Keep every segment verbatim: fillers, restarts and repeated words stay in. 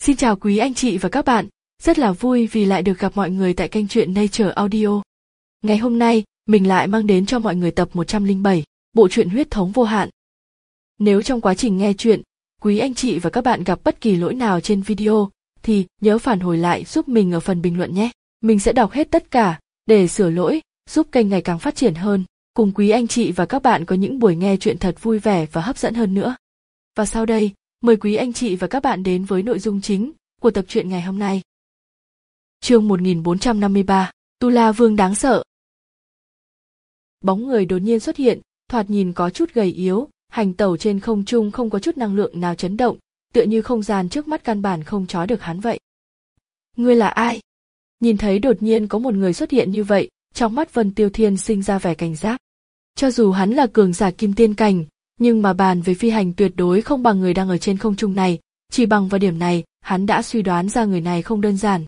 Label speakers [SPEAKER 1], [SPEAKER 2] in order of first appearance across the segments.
[SPEAKER 1] Xin chào quý anh chị và các bạn, rất là vui vì lại được gặp mọi người tại kênh truyện Nature Audio. Ngày hôm nay, mình lại mang đến cho mọi người tập một trăm lẻ bảy, bộ truyện Huyết thống vô hạn. Nếu trong quá trình nghe truyện, quý anh chị và các bạn gặp bất kỳ lỗi nào trên video, thì nhớ phản hồi lại giúp mình ở phần bình luận nhé. Mình sẽ đọc hết tất cả, để sửa lỗi, giúp kênh ngày càng phát triển hơn, cùng quý anh chị và các bạn có những buổi nghe truyện thật vui vẻ và hấp dẫn hơn nữa. Và sau đây, mời quý anh chị và các bạn đến với nội dung chính của tập truyện ngày hôm nay. Chương một nghìn bốn trăm năm mươi ba, Tu La Vương đáng sợ. Bóng người đột nhiên xuất hiện, thoạt nhìn có chút gầy yếu, hành tẩu trên không trung không có chút năng lượng nào chấn động, tựa như không gian trước mắt căn bản không trói được hắn vậy. Ngươi là ai? Nhìn thấy đột nhiên có một người xuất hiện như vậy, trong mắt Vân Tiêu Thiên sinh ra vẻ cảnh giác. Cho dù hắn là cường giả kim tiên cảnh, nhưng mà bàn về phi hành tuyệt đối không bằng người đang ở trên không trung này, chỉ bằng vào điểm này, hắn đã suy đoán ra người này không đơn giản.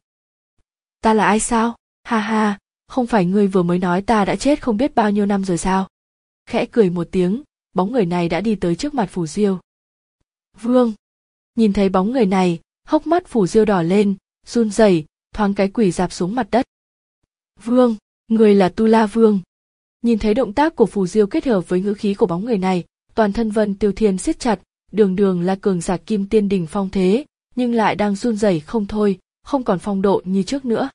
[SPEAKER 1] Ta là ai sao? Ha ha, không phải ngươi vừa mới nói ta đã chết không biết bao nhiêu năm rồi sao? Khẽ cười một tiếng, bóng người này đã đi tới trước mặt Phù Diêu. Vương! Nhìn thấy bóng người này, hốc mắt Phù Diêu đỏ lên, run rẩy, thoáng cái quỳ rạp xuống mặt đất. Vương, người là Tu La Vương. Nhìn thấy động tác của Phù Diêu kết hợp với ngữ khí của bóng người này, toàn thân Vân Tiêu Thiên siết chặt, đường đường là cường giả kim tiên đỉnh phong thế, nhưng lại đang run rẩy không thôi, không còn phong độ như trước nữa.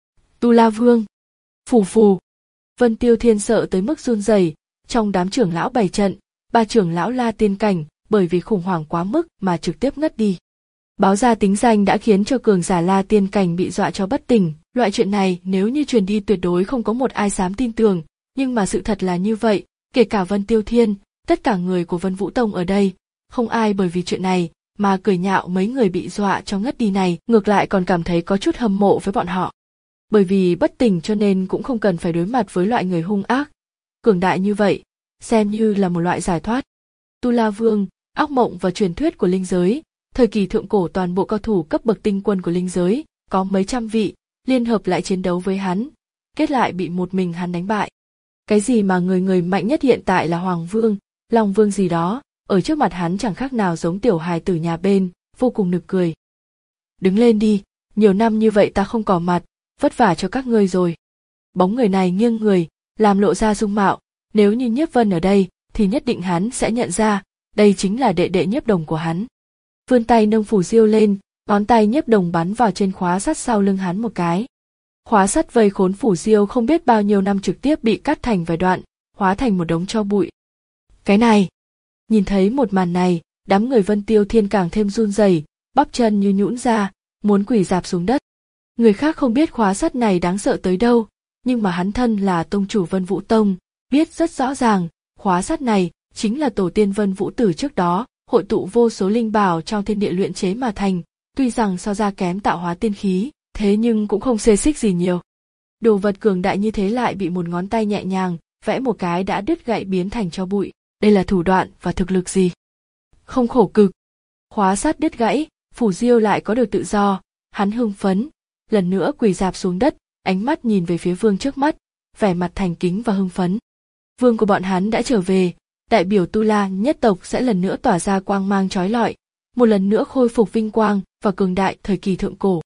[SPEAKER 1] Tu La Vương! Phù phù! Vân Tiêu Thiên sợ tới mức run rẩy, trong đám trưởng lão bày trận, ba trưởng lão La Tiên cảnh, bởi vì khủng hoảng quá mức mà trực tiếp ngất đi. Báo ra tính danh đã khiến cho cường giả La Tiên cảnh bị dọa cho bất tỉnh, loại chuyện này nếu như truyền đi tuyệt đối không có một ai dám tin tưởng, nhưng mà sự thật là như vậy, kể cả Vân Tiêu Thiên, tất cả người của Vân Vũ Tông ở đây, không ai bởi vì chuyện này mà cười nhạo mấy người bị dọa cho ngất đi này, ngược lại còn cảm thấy có chút hâm mộ với bọn họ. Bởi vì bất tỉnh cho nên cũng không cần phải đối mặt với loại người hung ác, cường đại như vậy, xem như là một loại giải thoát. Tu La Vương, ác mộng và truyền thuyết của linh giới, thời kỳ thượng cổ toàn bộ cao thủ cấp bậc tinh quân của linh giới, có mấy trăm vị, liên hợp lại chiến đấu với hắn, kết lại bị một mình hắn đánh bại. Cái gì mà người người mạnh nhất hiện tại là Hoàng Vương, Long Vương gì đó, ở trước mặt hắn chẳng khác nào giống tiểu hài tử nhà bên, vô cùng nực cười. Đứng lên đi, nhiều năm như vậy ta không có mặt, vất vả cho các ngươi rồi. Bóng người này nghiêng người, làm lộ ra dung mạo, nếu như Nhiếp Vân ở đây, thì nhất định hắn sẽ nhận ra, đây chính là đệ đệ Nhiếp Đồng của hắn. Vươn tay nâng Phù Diêu lên, ngón tay Nhiếp Đồng bắn vào trên khóa sắt sau lưng hắn một cái. Khóa sắt vây khốn Phù Diêu không biết bao nhiêu năm trực tiếp bị cắt thành vài đoạn, hóa thành một đống tro bụi. Cái này! Nhìn thấy một màn này, đám người Vân Tiêu Thiên càng thêm run rẩy, bắp chân như nhũn ra, muốn quỳ rạp xuống đất. Người khác không biết khóa sắt này đáng sợ tới đâu, nhưng mà hắn thân là tông chủ Vân Vũ Tông, biết rất rõ ràng, khóa sắt này chính là tổ tiên Vân Vũ Tử trước đó, hội tụ vô số linh bảo trong thiên địa luyện chế mà thành, tuy rằng so ra kém tạo hóa tiên khí, thế nhưng cũng không xê xích gì nhiều. Đồ vật cường đại như thế lại bị một ngón tay nhẹ nhàng, vẽ một cái đã đứt gãy biến thành tro bụi. Đây là thủ đoạn và thực lực gì? Không khổ cực. Khóa sắt đứt gãy, Phù Diêu lại có được tự do, hắn hưng phấn, lần nữa quỳ rạp xuống đất, ánh mắt nhìn về phía vương trước mắt, vẻ mặt thành kính và hưng phấn. Vương của bọn hắn đã trở về, đại biểu Tu La nhất tộc sẽ lần nữa tỏa ra quang mang chói lọi, một lần nữa khôi phục vinh quang và cường đại thời kỳ thượng cổ.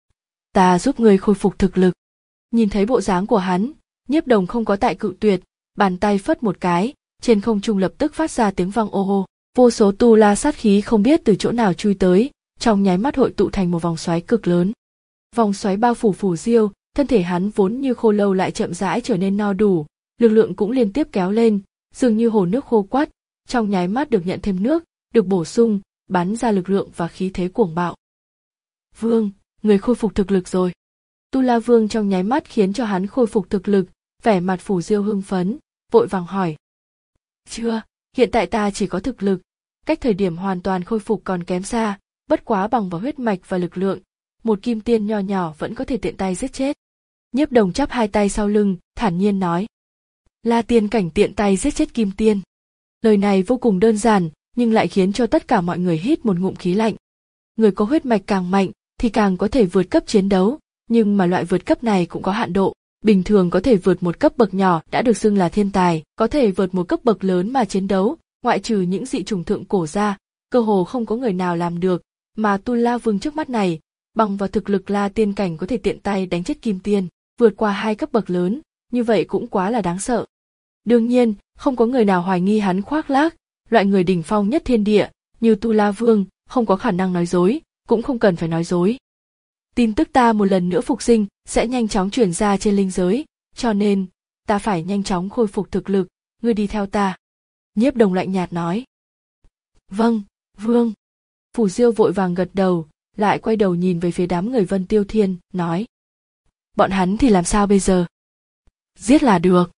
[SPEAKER 1] Ta giúp ngươi khôi phục thực lực. Nhìn thấy bộ dáng của hắn, Nhiếp Đồng không có tại cự tuyệt, bàn tay phất một cái, trên không trung lập tức phát ra tiếng vang ô ô, vô số tu la sát khí không biết từ chỗ nào chui tới, trong nháy mắt hội tụ thành một vòng xoáy cực lớn. Vòng xoáy bao phủ Phù Diêu, thân thể hắn vốn như khô lâu lại chậm rãi trở nên no đủ, lực lượng cũng liên tiếp kéo lên, dường như hồ nước khô quắt, trong nháy mắt được nhận thêm nước, được bổ sung, bắn ra lực lượng và khí thế cuồng bạo. Vương, người khôi phục thực lực rồi. Tu La Vương trong nháy mắt khiến cho hắn khôi phục thực lực, vẻ mặt Phù Diêu hưng phấn, vội vàng hỏi. Chưa, hiện tại ta chỉ có thực lực, cách thời điểm hoàn toàn khôi phục còn kém xa, bất quá bằng vào huyết mạch và lực lượng, một kim tiên nho nhỏ vẫn có thể tiện tay giết chết. Nhiếp Đồng chắp hai tay sau lưng, thản nhiên nói. La tiên cảnh tiện tay giết chết kim tiên. Lời này vô cùng đơn giản, nhưng lại khiến cho tất cả mọi người hít một ngụm khí lạnh. Người có huyết mạch càng mạnh, thì càng có thể vượt cấp chiến đấu, nhưng mà loại vượt cấp này cũng có hạn độ. Bình thường có thể vượt một cấp bậc nhỏ đã được xưng là thiên tài, có thể vượt một cấp bậc lớn mà chiến đấu, ngoại trừ những dị chủng thượng cổ ra, cơ hồ không có người nào làm được, mà Tu La Vương trước mắt này, bằng vào thực lực La Tiên cảnh có thể tiện tay đánh chết Kim Tiên, vượt qua hai cấp bậc lớn, như vậy cũng quá là đáng sợ. Đương nhiên, không có người nào hoài nghi hắn khoác lác, loại người đỉnh phong nhất thiên địa, như Tu La Vương, không có khả năng nói dối, cũng không cần phải nói dối. Tin tức ta một lần nữa phục sinh sẽ nhanh chóng truyền ra trên linh giới, cho nên, ta phải nhanh chóng khôi phục thực lực, ngươi đi theo ta. Nhiếp Đồng lạnh nhạt nói. Vâng, Vương. Phù Diêu vội vàng gật đầu, lại quay đầu nhìn về phía đám người Vân Tiêu Thiên, nói. Bọn hắn thì làm sao bây giờ? Giết là được.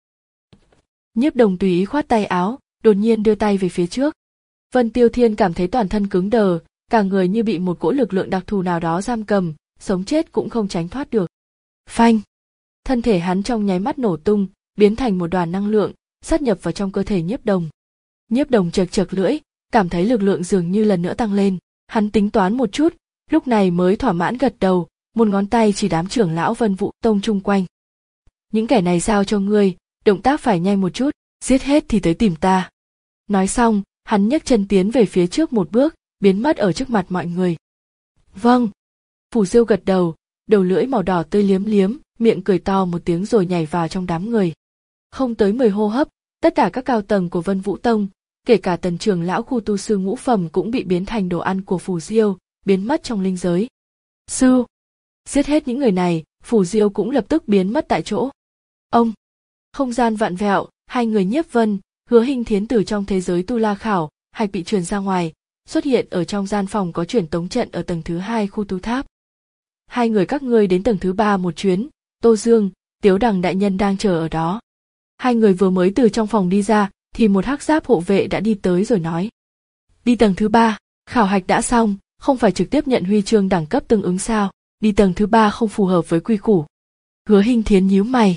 [SPEAKER 1] Nhiếp Đồng tùy ý khoát tay áo, đột nhiên đưa tay về phía trước. Vân Tiêu Thiên cảm thấy toàn thân cứng đờ, cả người như bị một cỗ lực lượng đặc thù nào đó giam cầm, sống chết cũng không tránh thoát được. Phanh! Thân thể hắn trong nháy mắt nổ tung, biến thành một đoàn năng lượng, sát nhập vào trong cơ thể Nhiếp Đồng. Nhiếp Đồng chật chật lưỡi, cảm thấy lực lượng dường như lần nữa tăng lên, hắn tính toán một chút, lúc này mới thỏa mãn gật đầu, một ngón tay chỉ đám trưởng lão Vân Vũ Tông chung quanh. Những kẻ này giao cho ngươi, động tác phải nhanh một chút, giết hết thì tới tìm ta. Nói xong, hắn nhấc chân tiến về phía trước một bước, biến mất ở trước mặt mọi người. Vâng. Phù Diêu gật đầu, đầu lưỡi màu đỏ tươi liếm liếm, miệng cười to một tiếng rồi nhảy vào trong đám người. Không tới mười hô hấp, tất cả các cao tầng của Vân Vũ Tông, kể cả tần trưởng lão khu tu sư ngũ phẩm cũng bị biến thành đồ ăn của Phù Diêu, biến mất trong linh giới. Sư! Giết hết những người này, Phù Diêu cũng lập tức biến mất tại chỗ. Ông! Không gian vạn vẹo, hai người Nhiếp Vân, Hứa Hinh Thiến từ trong thế giới Tu La Khảo, hạch bị truyền ra ngoài, xuất hiện ở trong gian phòng có truyền tống trận ở tầng thứ hai khu tu tháp. Hai người các ngươi đến tầng thứ ba một chuyến, Tô Dương, Tiếu Đằng đại nhân đang chờ ở đó. Hai người vừa mới từ trong phòng đi ra, thì một hắc giáp hộ vệ đã đi tới rồi nói. Đi tầng thứ ba, khảo hạch đã xong, không phải trực tiếp nhận huy chương đẳng cấp tương ứng sao, đi tầng thứ ba không phù hợp với quy củ. Hứa Hinh Thiến nhíu mày.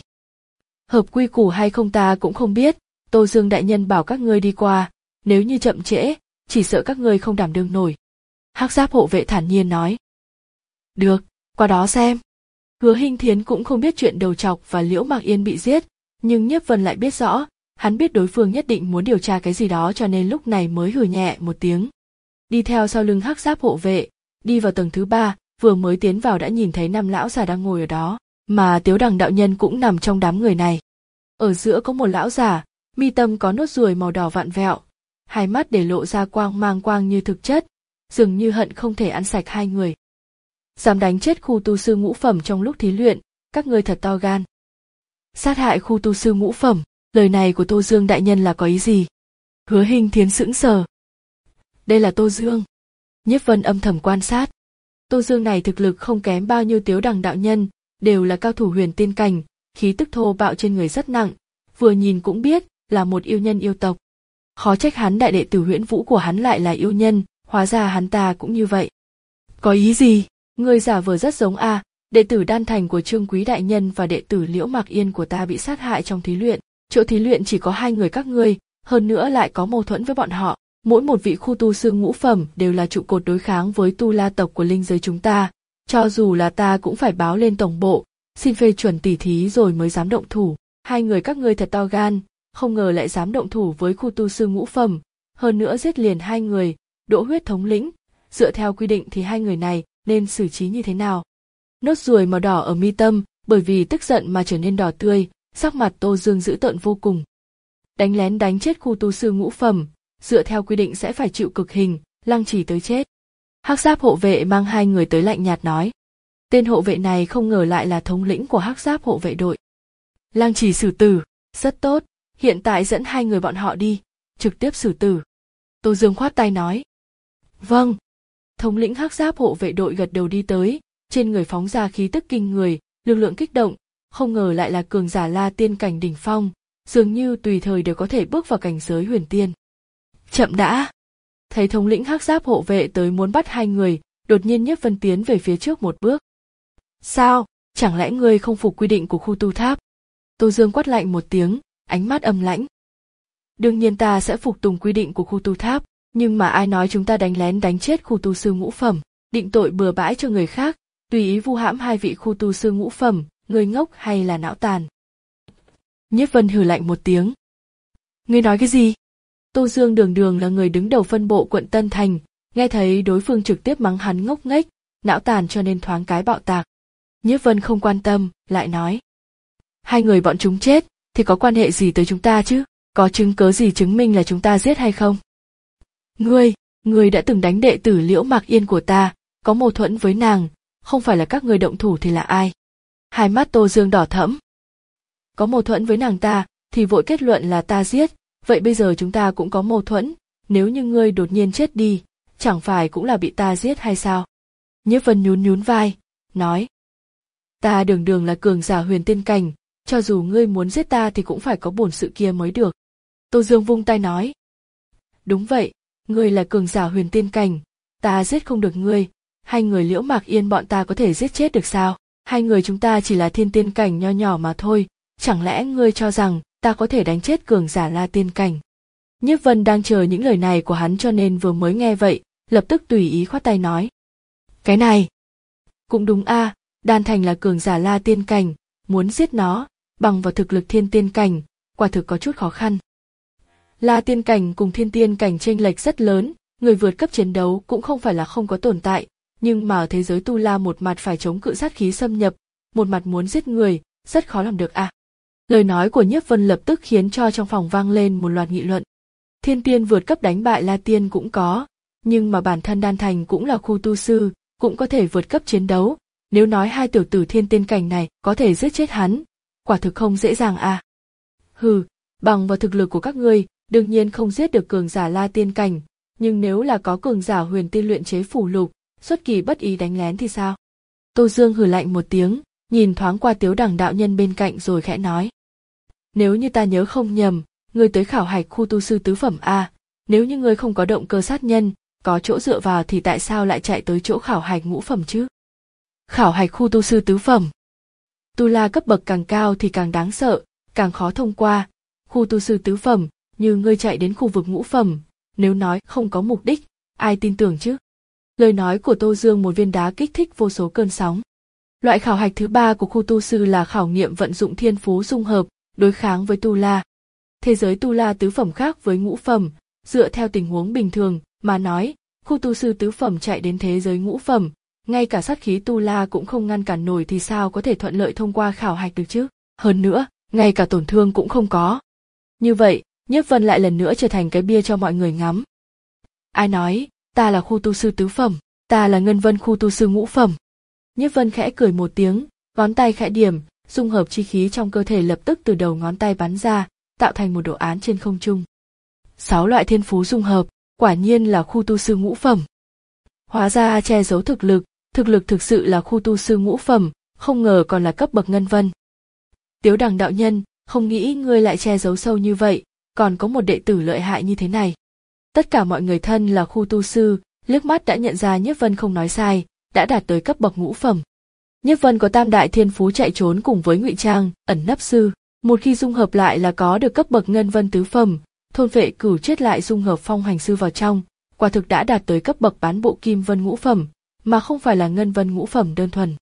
[SPEAKER 1] Hợp quy củ hay không ta cũng không biết, Tô Dương đại nhân bảo các ngươi đi qua, nếu như chậm trễ, chỉ sợ các ngươi không đảm đương nổi. Hắc giáp hộ vệ thản nhiên nói. Được, qua đó xem. Hứa Hinh Thiến cũng không biết chuyện Đầu Trọc và Liễu Mạc Yên bị giết, nhưng Nhiếp Vân lại biết rõ, hắn biết đối phương nhất định muốn điều tra cái gì đó cho nên lúc này mới hừ nhẹ một tiếng. Đi theo sau lưng hắc giáp hộ vệ, đi vào tầng thứ ba, vừa mới tiến vào đã nhìn thấy năm lão già đang ngồi ở đó, mà Tiếu Đằng đạo nhân cũng nằm trong đám người này. Ở giữa có một lão già, mi tâm có nốt ruồi màu đỏ vặn vẹo, hai mắt để lộ ra quang mang quang như thực chất, dường như hận không thể ăn sạch hai người. Dám đánh chết khu tu sư ngũ phẩm trong lúc thí luyện, các ngươi thật to gan. Sát hại khu tu sư ngũ phẩm, lời này của Tô Dương đại nhân là có ý gì? Hứa Hinh Thiến sững sờ. Đây là Tô Dương. Nhiếp Vân âm thầm quan sát. Tô Dương này thực lực không kém bao nhiêu Tiếu Đằng đạo nhân, đều là cao thủ huyền tiên cảnh, khí tức thô bạo trên người rất nặng, vừa nhìn cũng biết là một yêu nhân yêu tộc. Khó trách hắn đại đệ tử Huyễn Vũ của hắn lại là yêu nhân, hóa ra hắn ta cũng như vậy. Có ý gì? Người giả vờ rất giống a, à, đệ tử Đan Thành của Trương Quý đại nhân và đệ tử Liễu Mạc Yên của ta bị sát hại trong thí luyện, chỗ thí luyện chỉ có hai người các ngươi, hơn nữa lại có mâu thuẫn với bọn họ, mỗi một vị khu tu sư ngũ phẩm đều là trụ cột đối kháng với Tu La tộc của linh giới chúng ta, cho dù là ta cũng phải báo lên tổng bộ, xin phê chuẩn tỉ thí rồi mới dám động thủ. Hai người các ngươi thật to gan, không ngờ lại dám động thủ với khu tu sư ngũ phẩm, hơn nữa giết liền hai người, Đỗ Huyết thống lĩnh, dựa theo quy định thì hai người này nên xử trí như thế nào? Nốt ruồi màu đỏ ở mi tâm, bởi vì tức giận mà trở nên đỏ tươi, sắc mặt Tô Dương dữ tợn vô cùng. Đánh lén đánh chết khu tu sư ngũ phẩm, dựa theo quy định sẽ phải chịu cực hình, lăng trì tới chết. Hắc giáp hộ vệ mang hai người tới lạnh nhạt nói. Tên hộ vệ này không ngờ lại là thống lĩnh của hắc giáp hộ vệ đội. Lăng trì xử tử, rất tốt, hiện tại dẫn hai người bọn họ đi, trực tiếp xử tử. Tô Dương khoát tay nói. Vâng. Thống lĩnh hắc giáp hộ vệ đội gật đầu đi tới, trên người phóng ra khí tức kinh người, lực lượng kích động, không ngờ lại là cường giả La Tiên cảnh đỉnh phong, dường như tùy thời đều có thể bước vào cảnh giới huyền tiên. Chậm đã. Thấy thống lĩnh hắc giáp hộ vệ tới muốn bắt hai người, đột nhiên Nhiếp Vân tiến về phía trước một bước. Sao, chẳng lẽ ngươi không phục quy định của khu tu tháp? Tô Dương quát lạnh một tiếng, ánh mắt âm lãnh. Đương nhiên ta sẽ phục tùng quy định của khu tu tháp, nhưng mà ai nói chúng ta đánh lén đánh chết khu tu sư ngũ phẩm, định tội bừa bãi cho người khác, tùy ý vu hãm hai vị khu tu sư ngũ phẩm, người ngốc hay là não tàn? Nhiếp Vân hừ lạnh một tiếng. Ngươi nói cái gì? Tô Dương đường đường là người đứng đầu phân bộ quận Tân Thành, Nghe thấy đối phương trực tiếp mắng hắn ngốc nghếch, não tàn cho nên thoáng cái bạo tạc. Nhiếp Vân không quan tâm, lại nói. Hai người bọn chúng chết, thì có quan hệ gì tới chúng ta chứ? Có chứng cớ gì chứng minh là chúng ta giết hay không? Ngươi, ngươi đã từng đánh đệ tử Liễu Mạc Yên của ta, có mâu thuẫn với nàng, không phải là các ngươi động thủ thì là ai? Hai mắt Tô Dương đỏ thẫm. Có mâu thuẫn với nàng ta, thì vội kết luận là ta giết, vậy bây giờ chúng ta cũng có mâu thuẫn, nếu như ngươi đột nhiên chết đi, chẳng phải cũng là bị ta giết hay sao? Nhiếp Vân nhún nhún vai, nói. Ta đường đường là cường giả huyền tiên cảnh, cho dù ngươi muốn giết ta thì cũng phải có bổn sự kia mới được. Tô Dương vung tay nói. Đúng vậy, ngươi là cường giả huyền tiên cảnh, ta giết không được ngươi, hai người Liễu Mạc Yên bọn ta có thể giết chết được sao? Hai người chúng ta chỉ là thiên tiên cảnh nho nhỏ mà thôi, chẳng lẽ ngươi cho rằng ta có thể đánh chết cường giả La Tiên cảnh? Nhiếp Vân đang chờ những lời này của hắn cho nên vừa mới nghe vậy, lập tức tùy ý khoát tay nói. Cái này, cũng đúng a, à, Đan Thành là cường giả La Tiên cảnh, muốn giết nó, bằng vào thực lực thiên tiên cảnh, quả thực có chút khó khăn. La Tiên cảnh cùng thiên tiên cảnh chênh lệch rất lớn, người vượt cấp chiến đấu cũng không phải là không có tồn tại, nhưng mà ở thế giới Tu La một mặt phải chống cự sát khí xâm nhập, một mặt muốn giết người, rất khó làm được à. Lời nói của Nhiếp Vân lập tức khiến cho trong phòng vang lên một loạt nghị luận. Thiên tiên vượt cấp đánh bại La Tiên cũng có, nhưng mà bản thân Đan Thành cũng là khu tu sư, cũng có thể vượt cấp chiến đấu, nếu nói hai tiểu tử thiên tiên cảnh này có thể giết chết hắn, quả thực không dễ dàng à. Hừ, bằng vào thực lực của các ngươi, đương nhiên không giết được cường giả La Tiên cảnh, nhưng nếu là có cường giả huyền tiên luyện chế phủ lục, xuất kỳ bất ý đánh lén thì sao? Tô Dương hừ lạnh một tiếng, nhìn thoáng qua Tiếu Đằng đạo nhân bên cạnh rồi khẽ nói. Nếu như ta nhớ không nhầm, ngươi tới khảo hạch khu tu sư tứ phẩm a, nếu như ngươi không có động cơ sát nhân, có chỗ dựa vào thì tại sao lại chạy tới chỗ khảo hạch ngũ phẩm chứ? Khảo hạch khu tu sư tứ phẩm. Tu La cấp bậc càng cao thì càng đáng sợ, càng khó thông qua, khu tu sư tứ phẩm, như ngươi chạy đến khu vực ngũ phẩm, nếu nói không có mục đích, ai tin tưởng chứ? Lời nói của Tô Dương một viên đá kích thích vô số cơn sóng. Loại khảo hạch thứ ba của khu tu sư là khảo nghiệm vận dụng thiên phú dung hợp, đối kháng với Tu La. Thế giới Tu La tứ phẩm khác với ngũ phẩm, dựa theo tình huống bình thường mà nói, khu tu sư tứ phẩm chạy đến thế giới ngũ phẩm, ngay cả sát khí Tu La cũng không ngăn cản nổi thì sao có thể thuận lợi thông qua khảo hạch được chứ? Hơn nữa, ngay cả tổn thương cũng không có. Như vậy, Nhiếp Vân lại lần nữa trở thành cái bia cho mọi người ngắm. Ai nói, ta là khu tu sư tứ phẩm, ta là Ngân Vân khu tu sư ngũ phẩm. Nhiếp Vân khẽ cười một tiếng, ngón tay khẽ điểm, dung hợp chi khí trong cơ thể lập tức từ đầu ngón tay bắn ra, tạo thành một đồ án trên không trung. Sáu loại thiên phú dung hợp, quả nhiên là khu tu sư ngũ phẩm. Hóa ra che giấu thực lực, thực lực thực sự là khu tu sư ngũ phẩm, không ngờ còn là cấp bậc Ngân Vân. Tiếu Đằng đạo nhân, không nghĩ ngươi lại che giấu sâu như vậy, còn có một đệ tử lợi hại như thế này. Tất cả mọi người thân là khu tu sư, liếc mắt đã nhận ra Nhiếp Vân không nói sai, đã đạt tới cấp bậc ngũ phẩm. Nhiếp Vân có tam đại thiên phú chạy trốn cùng với ngụy trang, ẩn nấp sư, một khi dung hợp lại là có được cấp bậc Ngân Vân tứ phẩm, thôn vệ cửu chết lại dung hợp phong hành sư vào trong, quả thực đã đạt tới cấp bậc bán bộ Kim Vân ngũ phẩm, mà không phải là Ngân Vân ngũ phẩm đơn thuần.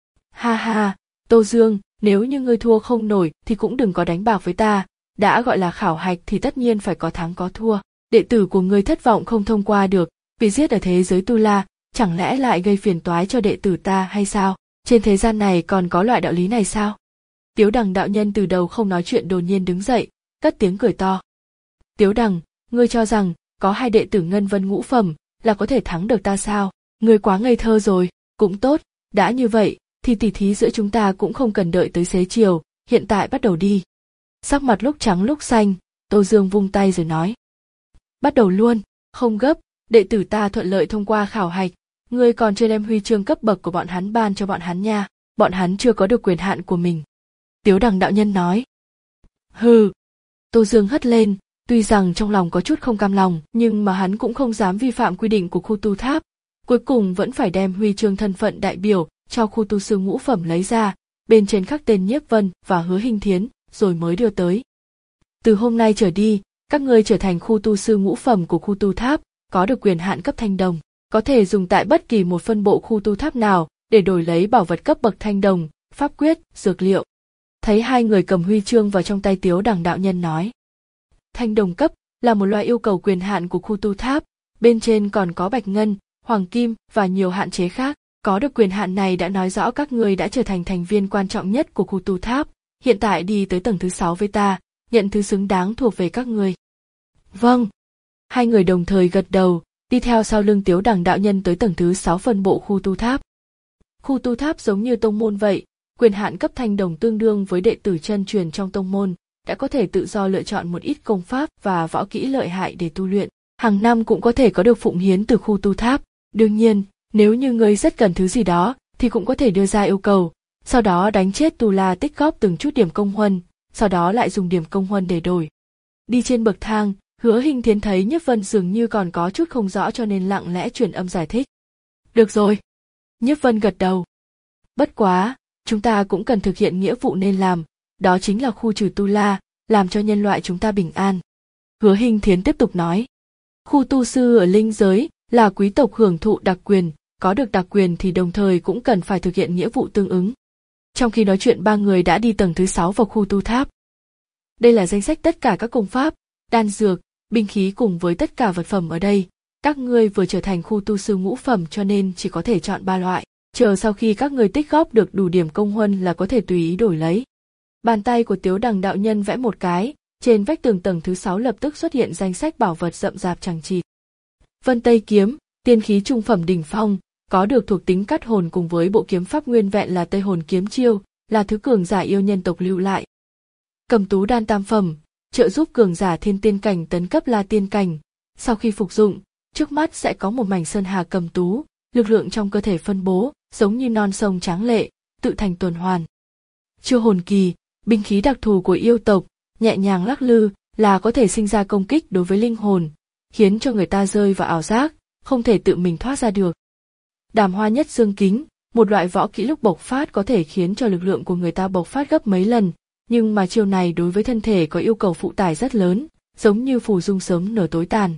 [SPEAKER 1] Ha ha, Tô Dương, nếu như ngươi thua không nổi thì cũng đừng có đánh bạc với ta, đã gọi là khảo hạch thì tất nhiên phải có thắng có thua. Đệ tử của ngươi thất vọng không thông qua được, vì giết ở thế giới Tu La, chẳng lẽ lại gây phiền toái cho đệ tử ta hay sao? Trên thế gian này còn có loại đạo lý này sao? Tiếu Đằng đạo nhân từ đầu không nói chuyện đột nhiên đứng dậy, cất tiếng cười to. Tiếu Đằng, ngươi cho rằng có hai đệ tử Ngân Vân ngũ phẩm là có thể thắng được ta sao? Ngươi quá ngây thơ rồi. Cũng tốt, đã như vậy thì tỉ thí giữa chúng ta cũng không cần đợi tới xế chiều, hiện tại bắt đầu đi. Sắc mặt lúc trắng lúc xanh, Tô Dương vung tay rồi nói. Bắt đầu luôn, không gấp, đệ tử ta thuận lợi thông qua khảo hạch, ngươi còn chưa đem huy chương cấp bậc của bọn hắn ban cho bọn hắn nha, bọn hắn chưa có được quyền hạn của mình. Tiếu Đằng đạo nhân nói. Hừ. Tô Dương hất lên, tuy rằng trong lòng có chút không cam lòng, nhưng mà hắn cũng không dám vi phạm quy định của khu tu tháp, cuối cùng vẫn phải đem huy chương thân phận đại biểu cho khu tu sư ngũ phẩm lấy ra, bên trên khắc tên Nhiếp Vân và Hứa Hinh Thiến, rồi mới đưa tới. Từ hôm nay trở đi, các ngươi trở thành khu tu sư ngũ phẩm của khu tu tháp, có được quyền hạn cấp thanh đồng, có thể dùng tại bất kỳ một phân bộ khu tu tháp nào để đổi lấy bảo vật cấp bậc thanh đồng, pháp quyết, dược liệu. Thấy hai người cầm huy chương vào trong tay, Tiếu Đằng đạo nhân nói. Thanh đồng cấp là một loại yêu cầu quyền hạn của khu tu tháp, Bên trên còn có bạch ngân, hoàng kim và nhiều hạn chế khác. Có được quyền hạn này đã nói rõ các ngươi đã trở thành thành viên quan trọng nhất của khu tu tháp, hiện tại đi tới tầng thứ sáu với ta, nhận thứ xứng đáng thuộc về các ngươi. Vâng. Hai người đồng thời gật đầu, đi theo sau lưng Tiếu Đằng đạo nhân tới tầng thứ sáu phân bộ khu tu tháp. Khu tu tháp giống như tông môn vậy, quyền hạn cấp thanh đồng tương đương với đệ tử chân truyền trong tông môn, đã có thể tự do lựa chọn một ít công pháp và võ kỹ lợi hại để tu luyện. Hàng năm cũng có thể có được phụng hiến từ khu tu tháp. Đương nhiên, nếu như ngươi rất cần thứ gì đó, thì cũng có thể đưa ra yêu cầu, sau đó đánh chết Tu La tích góp từng chút điểm công huân, sau đó lại dùng điểm công huân để đổi. Đi trên bậc thang, Hứa Hinh Thiến thấy Nhiếp Vân dường như còn có chút không rõ cho nên lặng lẽ truyền âm giải thích. Được rồi. Nhiếp Vân gật đầu. Bất quá, chúng ta cũng cần thực hiện nghĩa vụ nên làm, đó chính là khu trừ Tu La, làm cho nhân loại chúng ta bình an. Hứa Hinh Thiến tiếp tục nói. Khu tu sư ở linh giới là quý tộc hưởng thụ đặc quyền, có được đặc quyền thì đồng thời cũng cần phải thực hiện nghĩa vụ tương ứng. Trong khi nói chuyện ba người đã đi tầng thứ sáu vào khu tu tháp. Đây là danh sách tất cả các công pháp, đan dược, binh khí cùng với tất cả vật phẩm ở đây. Các ngươi vừa trở thành khu tu sư ngũ phẩm cho nên chỉ có thể chọn ba loại. Chờ sau khi các ngươi tích góp được đủ điểm công huân là có thể tùy ý đổi lấy. Bàn tay của Tiếu Đằng đạo nhân vẽ một cái, trên vách tường tầng thứ sáu lập tức xuất hiện danh sách bảo vật rậm rạp chằng chịt. Vân Tây kiếm, tiên khí trung phẩm đỉnh phong, có được thuộc tính cắt hồn cùng với bộ kiếm pháp nguyên vẹn là Tây Hồn kiếm chiêu, là thứ cường giả yêu nhân tộc lưu lại. Cầm tú đan tam phẩm, trợ giúp cường giả thiên tiên cảnh tấn cấp la tiên cảnh. Sau khi phục dụng, trước mắt sẽ có một mảnh sơn hà cầm tú, lực lượng trong cơ thể phân bố, giống như non sông tráng lệ, tự thành tuần hoàn. Chiêu hồn kỳ, binh khí đặc thù của yêu tộc, nhẹ nhàng lắc lư là có thể sinh ra công kích đối với linh hồn, khiến cho người ta rơi vào ảo giác, không thể tự mình thoát ra được. Đàm hoa nhất dương kính, một loại võ kỹ lúc bộc phát có thể khiến cho lực lượng của người ta bộc phát gấp mấy lần, nhưng mà chiêu này đối với thân thể có yêu cầu phụ tải rất lớn, giống như phù dung sớm nở tối tàn.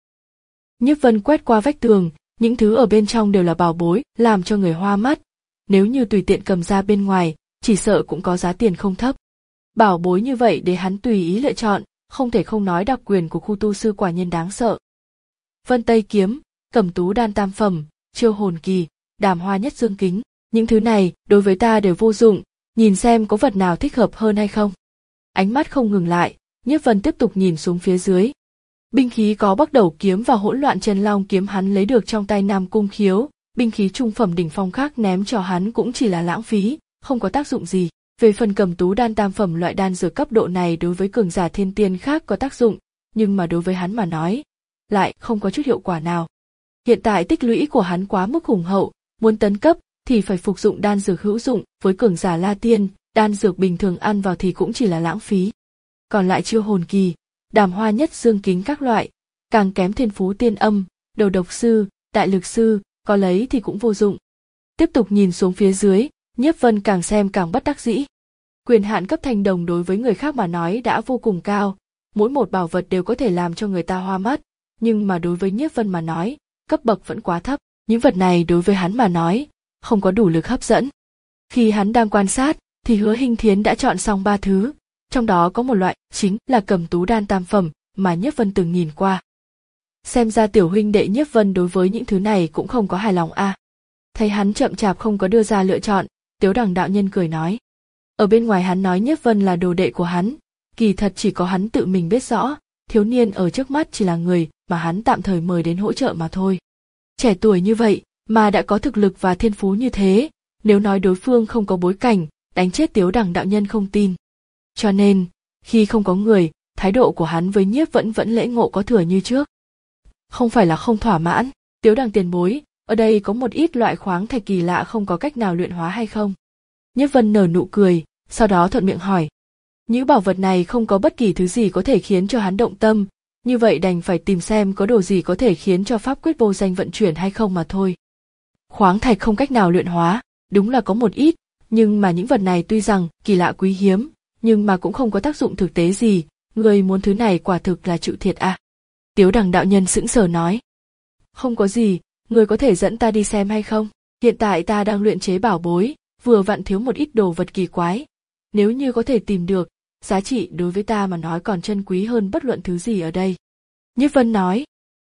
[SPEAKER 1] Nhiếp Vân quét qua vách tường, những thứ ở bên trong đều là bảo bối, làm cho người hoa mắt. Nếu như tùy tiện cầm ra bên ngoài, chỉ sợ cũng có giá tiền không thấp. Bảo bối như vậy để hắn tùy ý lựa chọn, không thể không nói đặc quyền của khu tu sư quả nhiên đáng sợ. Vân Tây kiếm, Cẩm tú đan tam phẩm, chiêu hồn kỳ, đàm hoa nhất dương kính, những thứ này đối với ta đều vô dụng, nhìn xem có vật nào thích hợp hơn hay không. Ánh mắt không ngừng lại, Nhiếp Vân tiếp tục nhìn xuống phía dưới. Binh khí có Bắc Đầu kiếm và Hỗn Loạn Chân Long kiếm hắn lấy được trong tay Nam Cung Khiếu, binh khí trung phẩm đỉnh phong khác ném cho hắn cũng chỉ là lãng phí, không có tác dụng gì. Về phần Cẩm tú đan tam phẩm, loại đan dược cấp độ này đối với cường giả thiên tiên khác có tác dụng, nhưng mà đối với hắn mà nói, lại không có chút hiệu quả nào. Hiện tại tích lũy của hắn quá mức hùng hậu, muốn tấn cấp thì phải phục dụng đan dược hữu dụng, với cường giả La Tiên, đan dược bình thường ăn vào thì cũng chỉ là lãng phí. Còn lại chiêu hồn kỳ, đàm hoa nhất dương kính các loại, càng kém thiên phú tiên âm, đầu độc sư, đại lực sư, có lấy thì cũng vô dụng. Tiếp tục nhìn xuống phía dưới, Nhiếp Vân càng xem càng bất đắc dĩ. Quyền hạn cấp thanh đồng đối với người khác mà nói đã vô cùng cao, mỗi một bảo vật đều có thể làm cho người ta hoa mắt, nhưng mà đối với Nhiếp Vân mà nói, cấp bậc vẫn quá thấp, những vật này đối với hắn mà nói, không có đủ lực hấp dẫn. Khi hắn đang quan sát, thì Hứa Hinh Thiến đã chọn xong ba thứ, trong đó có một loại chính là Cẩm tú đan tam phẩm mà Nhiếp Vân từng nhìn qua. Xem ra tiểu huynh đệ Nhiếp Vân đối với những thứ này cũng không có hài lòng a. À. Thấy hắn chậm chạp không có đưa ra lựa chọn, Tiếu Đằng đạo nhân cười nói. Ở bên ngoài hắn nói Nhiếp Vân là đồ đệ của hắn, kỳ thật chỉ có hắn tự mình biết rõ, thiếu niên ở trước mắt chỉ là người mà hắn tạm thời mời đến hỗ trợ mà thôi. Trẻ tuổi như vậy mà đã có thực lực và thiên phú như thế, nếu nói đối phương không có bối cảnh, đánh chết Tiếu Đằng đạo nhân không tin. Cho nên, khi không có người, thái độ của hắn với Nhiếp vẫn vẫn lễ ngộ có thừa như trước. Không phải là không thỏa mãn, Tiếu Đằng tiền bối, ở đây có một ít loại khoáng thạch kỳ lạ không có cách nào luyện hóa hay không? Nhiếp Vân nở nụ cười, sau đó thuận miệng hỏi. Những bảo vật này không có bất kỳ thứ gì có thể khiến cho hắn động tâm, như vậy đành phải tìm xem có đồ gì có thể khiến cho pháp quyết vô danh vận chuyển hay không mà thôi. Khoáng thạch không cách nào luyện hóa, đúng là có một ít, nhưng mà những vật này tuy rằng kỳ lạ quý hiếm, nhưng mà cũng không có tác dụng thực tế gì, người muốn thứ này quả thực là chịu thiệt à. Tiếu Đằng đạo nhân sững sờ nói. Không có gì, người có thể dẫn ta đi xem hay không? Hiện tại ta đang luyện chế bảo bối, vừa vặn thiếu một ít đồ vật kỳ quái. Nếu như có thể tìm được, giá trị đối với ta mà nói còn chân quý hơn bất luận thứ gì ở đây. Nhiếp Vân nói.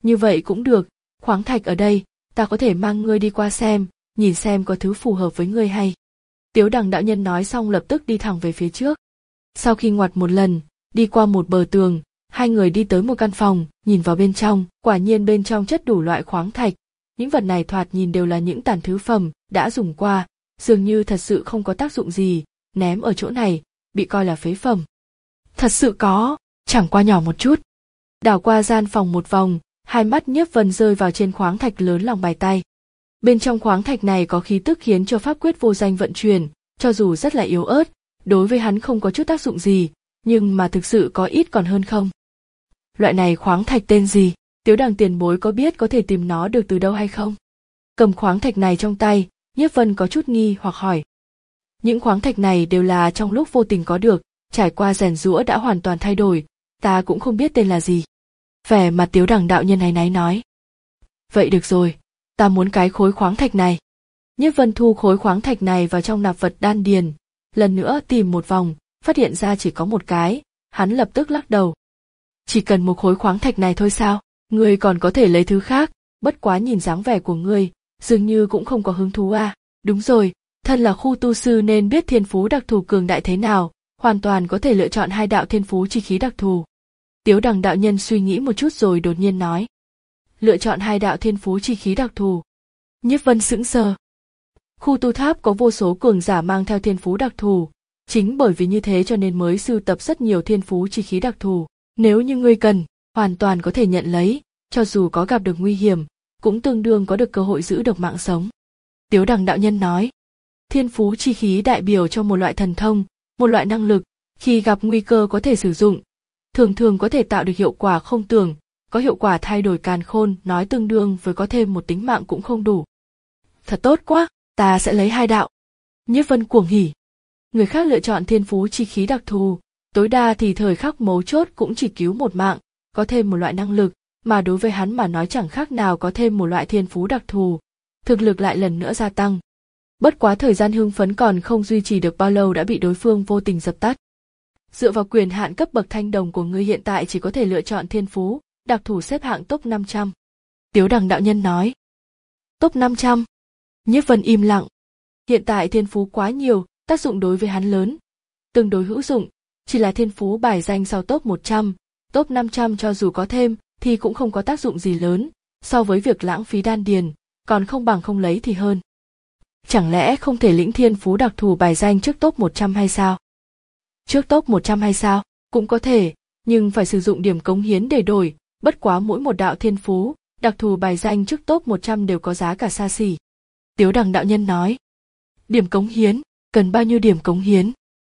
[SPEAKER 1] Như vậy cũng được, khoáng thạch ở đây, ta có thể mang ngươi đi qua xem, nhìn xem có thứ phù hợp với ngươi hay. Tiếu Đằng đạo nhân nói xong lập tức đi thẳng về phía trước. Sau khi ngoặt một lần, đi qua một bờ tường, hai người đi tới một căn phòng, nhìn vào bên trong, quả nhiên bên trong chất đủ loại khoáng thạch. Những vật này thoạt nhìn đều là những tàn thứ phẩm, đã dùng qua, dường như thật sự không có tác dụng gì, ném ở chỗ này, bị coi là phế phẩm. Thật sự có, chẳng qua nhỏ một chút. Đảo qua gian phòng một vòng, hai mắt Nhiếp Vân rơi vào trên khoáng thạch lớn lòng bàn tay. Bên trong khoáng thạch này có khí tức khiến cho pháp quyết vô danh vận chuyển, cho dù rất là yếu ớt, đối với hắn không có chút tác dụng gì, nhưng mà thực sự có ít còn hơn không. Loại này khoáng thạch tên gì? Tiếu Đằng tiền bối có biết có thể tìm nó được từ đâu hay không? Cầm khoáng thạch này trong tay, Nhiếp Vân có chút nghi hoặc hỏi. Những khoáng thạch này đều là trong lúc vô tình có được, trải qua rèn giũa đã hoàn toàn thay đổi, ta cũng không biết tên là gì. Vẻ mặt Tiếu Đằng đạo nhân áy náy nói. Vậy được rồi, ta muốn cái khối khoáng thạch này. Nhiếp Vân thu khối khoáng thạch này vào trong nạp vật đan điền, lần nữa tìm một vòng, phát hiện ra chỉ có một cái, hắn lập tức lắc đầu. Chỉ cần một khối khoáng thạch này thôi sao? Ngươi còn có thể lấy thứ khác, bất quá nhìn dáng vẻ của ngươi, dường như cũng không có hứng thú à. Đúng rồi, thân là khu tu sư nên biết thiên phú đặc thù cường đại thế nào, hoàn toàn có thể lựa chọn hai đạo thiên phú chi khí đặc thù. Tiếu Đằng đạo nhân suy nghĩ một chút rồi đột nhiên nói. Lựa chọn hai đạo thiên phú chi khí đặc thù. Nhiếp Vân sững sờ. Khu tu tháp có vô số cường giả mang theo thiên phú đặc thù, chính bởi vì như thế cho nên mới sưu tập rất nhiều thiên phú chi khí đặc thù. Nếu như ngươi cần, hoàn toàn có thể nhận lấy, cho dù có gặp được nguy hiểm, cũng tương đương có được cơ hội giữ được mạng sống. Tiếu Đằng đạo nhân nói, thiên phú chi khí đại biểu cho một loại thần thông, một loại năng lực, khi gặp nguy cơ có thể sử dụng, thường thường có thể tạo được hiệu quả không tưởng, có hiệu quả thay đổi càn khôn, nói tương đương với có thêm một tính mạng cũng không đủ. Thật tốt quá, ta sẽ lấy hai đạo. Nhiếp Vân cuồng hỉ. Người khác lựa chọn thiên phú chi khí đặc thù, tối đa thì thời khắc mấu chốt cũng chỉ cứu một mạng, có thêm một loại năng lực, mà đối với hắn mà nói chẳng khác nào có thêm một loại thiên phú đặc thù, thực lực lại lần nữa gia tăng. Bất quá thời gian hưng phấn còn không duy trì được bao lâu đã bị đối phương vô tình dập tắt. Dựa vào quyền hạn cấp bậc thanh đồng của ngươi hiện tại chỉ có thể lựa chọn thiên phú, đặc thù xếp hạng top năm trăm. Tiếu Đằng đạo nhân nói. Top năm trăm. Nhiếp Vân im lặng. Hiện tại thiên phú quá nhiều, tác dụng đối với hắn lớn. Tương đối hữu dụng, chỉ là thiên phú bài danh sau top một trăm, top năm trăm cho dù có thêm thì cũng không có tác dụng gì lớn, so với việc lãng phí đan điền, còn không bằng không lấy thì hơn. Chẳng lẽ không thể lĩnh thiên phú đặc thù bài danh trước top một trăm hay sao? Trước top một trăm hay sao? Cũng có thể, nhưng phải sử dụng điểm cống hiến để đổi, bất quá mỗi một đạo thiên phú, đặc thù bài danh trước top một trăm đều có giá cả xa xỉ. Tiếu Đằng đạo nhân nói. Điểm cống hiến, cần bao nhiêu điểm cống hiến?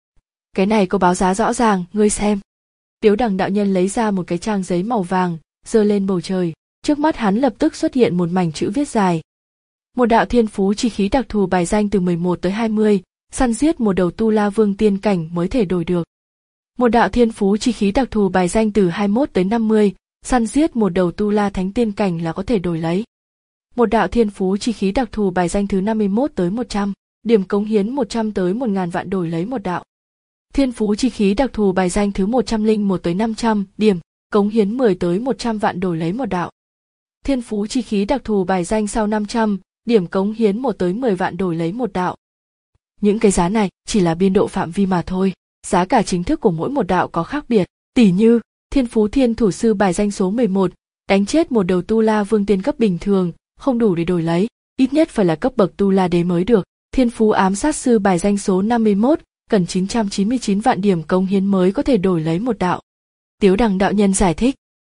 [SPEAKER 1] Cái này có báo giá rõ ràng, ngươi xem. Tiếu Đằng đạo nhân lấy ra một cái trang giấy màu vàng, giơ lên bầu trời, trước mắt hắn lập tức xuất hiện một mảnh chữ viết dài. Một đạo thiên phú chi khí đặc thù bài danh từ mười một tới hai mươi, săn giết một đầu tu la vương tiên cảnh mới thể đổi được. Một đạo thiên phú chi khí đặc thù bài danh từ hai mươi mốt tới năm mươi, săn giết một đầu tu la thánh tiên cảnh là có thể đổi lấy. Một đạo thiên phú chi khí đặc thù bài danh thứ năm mươi mốt tới một trăm, điểm cống hiến một trăm tới một nghìn vạn đổi lấy một đạo. Thiên phú chi khí đặc thù bài danh thứ một trăm lẻ một tới năm trăm, điểm, cống hiến mười tới một trăm vạn đổi lấy một đạo. Thiên phú chi khí đặc thù bài danh sau năm trăm, điểm cống hiến một tới mười vạn đổi lấy một đạo. Những cái giá này chỉ là biên độ phạm vi mà thôi, giá cả chính thức của mỗi một đạo có khác biệt, tỉ như, thiên phú thiên thủ sư bài danh số mười một, đánh chết một đầu tu la vương tiên cấp bình thường, không đủ để đổi lấy, ít nhất phải là cấp bậc tu la đế mới được. Thiên phú ám sát sư bài danh số năm mươi mốt, cần chín trăm chín mươi chín vạn điểm cống hiến mới có thể đổi lấy một đạo. Tiếu Đằng đạo nhân giải thích.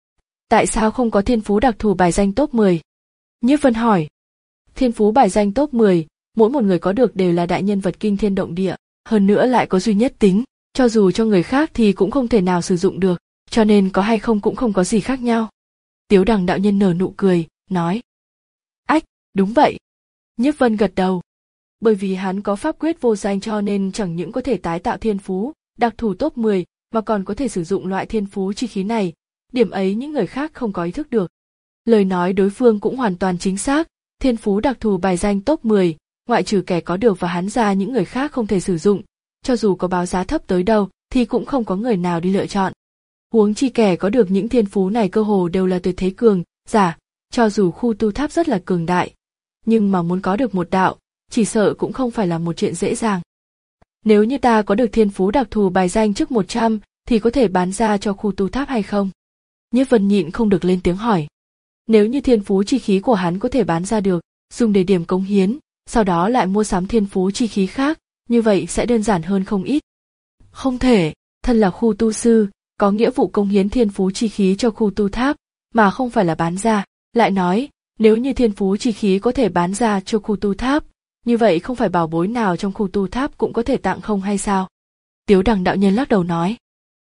[SPEAKER 1] Tại sao không có thiên phú đặc thù bài danh top mười? Nhiếp Vân hỏi. Thiên phú bài danh top mười, mỗi một người có được đều là đại nhân vật kinh thiên động địa, hơn nữa lại có duy nhất tính, cho dù cho người khác thì cũng không thể nào sử dụng được, cho nên có hay không cũng không có gì khác nhau. Tiếu Đằng đạo nhân nở nụ cười, nói. Ách, đúng vậy. Nhiếp Vân gật đầu. Bởi vì hắn có pháp quyết vô danh cho nên chẳng những có thể tái tạo thiên phú, đặc thù top mười, mà còn có thể sử dụng loại thiên phú chi khí này, điểm ấy những người khác không có ý thức được. Lời nói đối phương cũng hoàn toàn chính xác, thiên phú đặc thù bài danh top mười, ngoại trừ kẻ có được và hắn ra những người khác không thể sử dụng, cho dù có báo giá thấp tới đâu thì cũng không có người nào đi lựa chọn. Huống chi kẻ có được những thiên phú này cơ hồ đều là tuyệt thế cường Giả, cho dù khu tu tháp rất là cường đại, nhưng mà muốn có được một đạo, chỉ sợ cũng không phải là một chuyện dễ dàng. Nếu như ta có được thiên phú đặc thù bài danh trước một trăm thì có thể bán ra cho khu tu tháp hay không? Nhiếp Vân nhịn không được lên tiếng hỏi. Nếu như thiên phú chi khí của hắn có thể bán ra được, dùng để điểm cống hiến, sau đó lại mua sắm thiên phú chi khí khác, như vậy sẽ đơn giản hơn không ít. Không thể, thân là khu tu sư, có nghĩa vụ cống hiến thiên phú chi khí cho khu tu tháp, mà không phải là bán ra. Lại nói, nếu như thiên phú chi khí có thể bán ra cho khu tu tháp, như vậy không phải bảo bối nào trong khu tu tháp cũng có thể tặng không hay sao? Tiếu Đằng đạo nhân lắc đầu nói.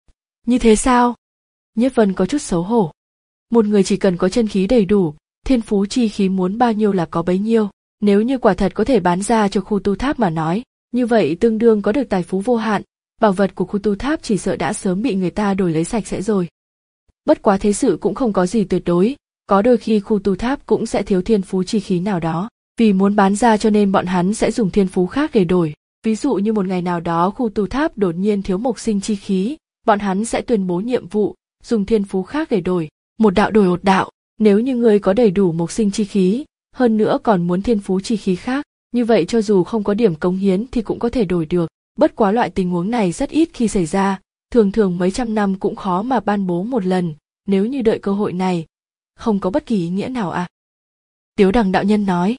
[SPEAKER 1] Như thế sao? Nhiếp Vân có chút xấu hổ. Một người chỉ cần có chân khí đầy đủ, thiên phú chi khí muốn bao nhiêu là có bấy nhiêu. Nếu như quả thật có thể bán ra cho khu tu tháp mà nói, như vậy tương đương có được tài phú vô hạn, bảo vật của khu tu tháp chỉ sợ đã sớm bị người ta đổi lấy sạch sẽ rồi. Bất quá thế sự cũng không có gì tuyệt đối, có đôi khi khu tu tháp cũng sẽ thiếu thiên phú chi khí nào đó, vì muốn bán ra cho nên bọn hắn sẽ dùng thiên phú khác để đổi. Ví dụ như một ngày nào đó khu tu tháp đột nhiên thiếu mộc sinh chi khí, bọn hắn sẽ tuyên bố nhiệm vụ, dùng thiên phú khác để đổi, một đạo đổi một đạo. Nếu như người có đầy đủ mộc sinh chi khí, hơn nữa còn muốn thiên phú chi khí khác, như vậy cho dù không có điểm cống hiến thì cũng có thể đổi được. Bất quá loại tình huống này rất ít khi xảy ra, thường thường mấy trăm năm cũng khó mà ban bố một lần, nếu như đợi cơ hội này, không có bất kỳ ý nghĩa nào à? Tiếu Đằng đạo nhân nói.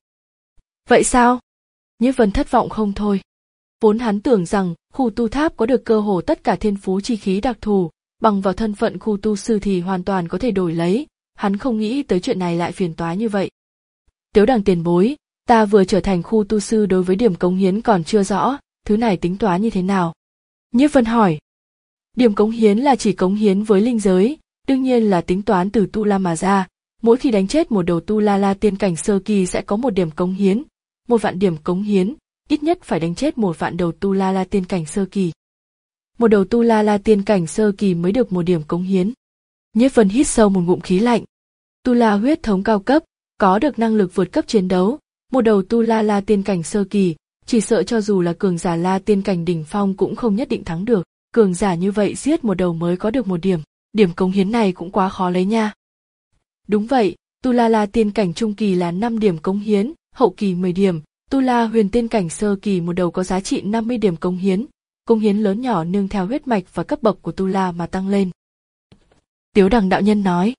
[SPEAKER 1] Vậy sao? Nhiếp Vân thất vọng không thôi. Vốn hắn tưởng rằng khu tu tháp có được cơ hồ tất cả thiên phú chi khí đặc thù, bằng vào thân phận khu tu sư thì hoàn toàn có thể đổi lấy, hắn không nghĩ tới chuyện này lại phiền toái như vậy. Tiếu Đằng tiền bối, ta vừa trở thành khu tu sư đối với điểm cống hiến còn chưa rõ, thứ này tính toán như thế nào? Nhiếp Vân hỏi. Điểm cống hiến là chỉ cống hiến với linh giới, đương nhiên là tính toán từ tu la mà ra, mỗi khi đánh chết một đầu tu la la tiên cảnh sơ kỳ sẽ có một điểm cống hiến, một vạn điểm cống hiến, ít nhất phải đánh chết một vạn đầu tu la la tiên cảnh sơ kỳ. Một đầu tu la la tiên cảnh sơ kỳ mới được một điểm cống hiến. Nhiếp Vân hít sâu một ngụm khí lạnh. Tu la huyết thống cao cấp, có được năng lực vượt cấp chiến đấu, một đầu tu la la tiên cảnh sơ kỳ, chỉ sợ cho dù là cường giả la tiên cảnh đỉnh phong cũng không nhất định thắng được, cường giả như vậy giết một đầu mới có được một điểm, điểm cống hiến này cũng quá khó lấy nha. Đúng vậy, tu la la tiên cảnh trung kỳ là năm điểm cống hiến, hậu kỳ mười điểm, tu la huyền tiên cảnh sơ kỳ một đầu có giá trị năm mươi điểm cống hiến, cống hiến lớn nhỏ nương theo huyết mạch và cấp bậc của tu la mà tăng lên. Tiếu Đằng đạo nhân nói.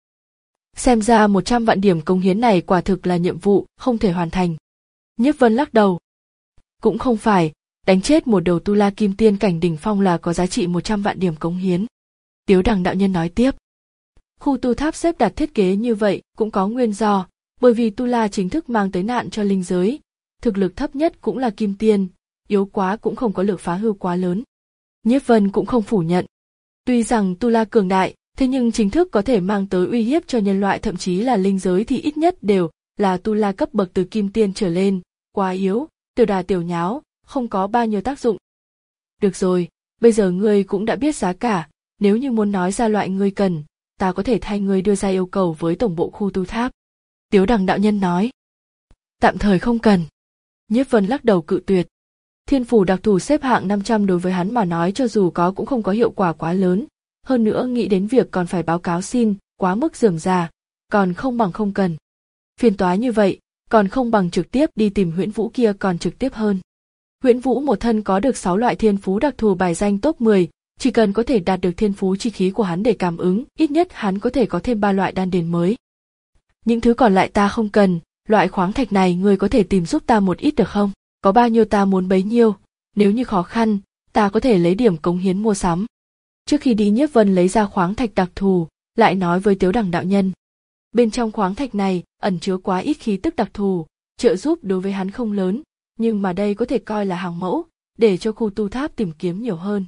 [SPEAKER 1] Xem ra một trăm vạn điểm cống hiến này quả thực là nhiệm vụ không thể hoàn thành. Nhiếp Vân lắc đầu. Cũng không phải, đánh chết một đầu tu la kim tiên cảnh đỉnh phong là có giá trị một trăm vạn điểm cống hiến. Tiếu Đằng đạo nhân nói tiếp. Khu tu tháp xếp đặt thiết kế như vậy cũng có nguyên do, bởi vì tu la chính thức mang tới nạn cho linh giới, thực lực thấp nhất cũng là kim tiên, yếu quá cũng không có lực phá hư quá lớn. Nhiếp Vân cũng không phủ nhận. Tuy rằng tu la cường đại, thế nhưng chính thức có thể mang tới uy hiếp cho nhân loại thậm chí là linh giới thì ít nhất đều là tu la cấp bậc từ kim tiên trở lên, quá yếu, tiểu đà tiểu nháo, không có bao nhiêu tác dụng. Được rồi, bây giờ ngươi cũng đã biết giá cả, nếu như muốn nói ra loại ngươi cần, ta có thể thay ngươi đưa ra yêu cầu với tổng bộ khu tu tháp. Tiếu Đằng đạo nhân nói. Tạm thời không cần. Nhiếp Vân lắc đầu cự tuyệt. Thiên phù đặc thù xếp hạng năm trăm đối với hắn mà nói cho dù có cũng không có hiệu quả quá lớn, hơn nữa nghĩ đến việc còn phải báo cáo xin, quá mức rườm rà, còn không bằng không cần. Phiền toái như vậy, còn không bằng trực tiếp đi tìm Huyễn Vũ kia còn trực tiếp hơn. Huyễn Vũ một thân có được sáu loại thiên phú đặc thù bài danh top mười, chỉ cần có thể đạt được thiên phú chi khí của hắn để cảm ứng, ít nhất hắn có thể có thêm ba loại đan điền mới. Những thứ còn lại ta không cần, loại khoáng thạch này ngươi có thể tìm giúp ta một ít được không? Có bao nhiêu ta muốn bấy nhiêu, nếu như khó khăn, ta có thể lấy điểm cống hiến mua sắm. Trước khi đi Nhiếp Vân lấy ra khoáng thạch đặc thù, lại nói với Tiếu Đằng đạo nhân. Bên trong khoáng thạch này ẩn chứa quá ít khí tức đặc thù, trợ giúp đối với hắn không lớn, nhưng mà đây có thể coi là hàng mẫu, để cho khu tu tháp tìm kiếm nhiều hơn.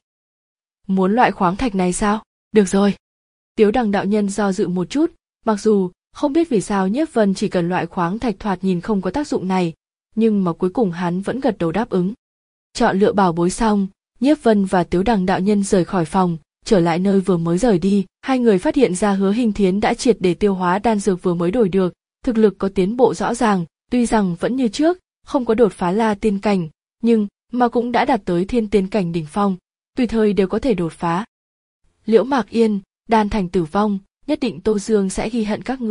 [SPEAKER 1] Muốn loại khoáng thạch này sao? Được rồi. Tiếu Đằng đạo nhân do dự một chút, mặc dù không biết vì sao Nhiếp Vân chỉ cần loại khoáng thạch thoạt nhìn không có tác dụng này, nhưng mà cuối cùng hắn vẫn gật đầu đáp ứng. Chọn lựa bảo bối xong, Nhiếp Vân và Tiếu Đằng đạo nhân rời khỏi phòng, trở lại nơi vừa mới rời đi, hai người phát hiện ra Hứa Hình Thiến đã triệt để tiêu hóa đan dược vừa mới đổi được, thực lực có tiến bộ rõ ràng, tuy rằng vẫn như trước, không có đột phá la tiên cảnh, nhưng mà cũng đã đạt tới thiên tiên cảnh đỉnh phong, tùy thời đều có thể đột phá. Liễu Mạc Yên, đan thành tử vong, nhất định Tô Dương sẽ ghi hận các ngươi.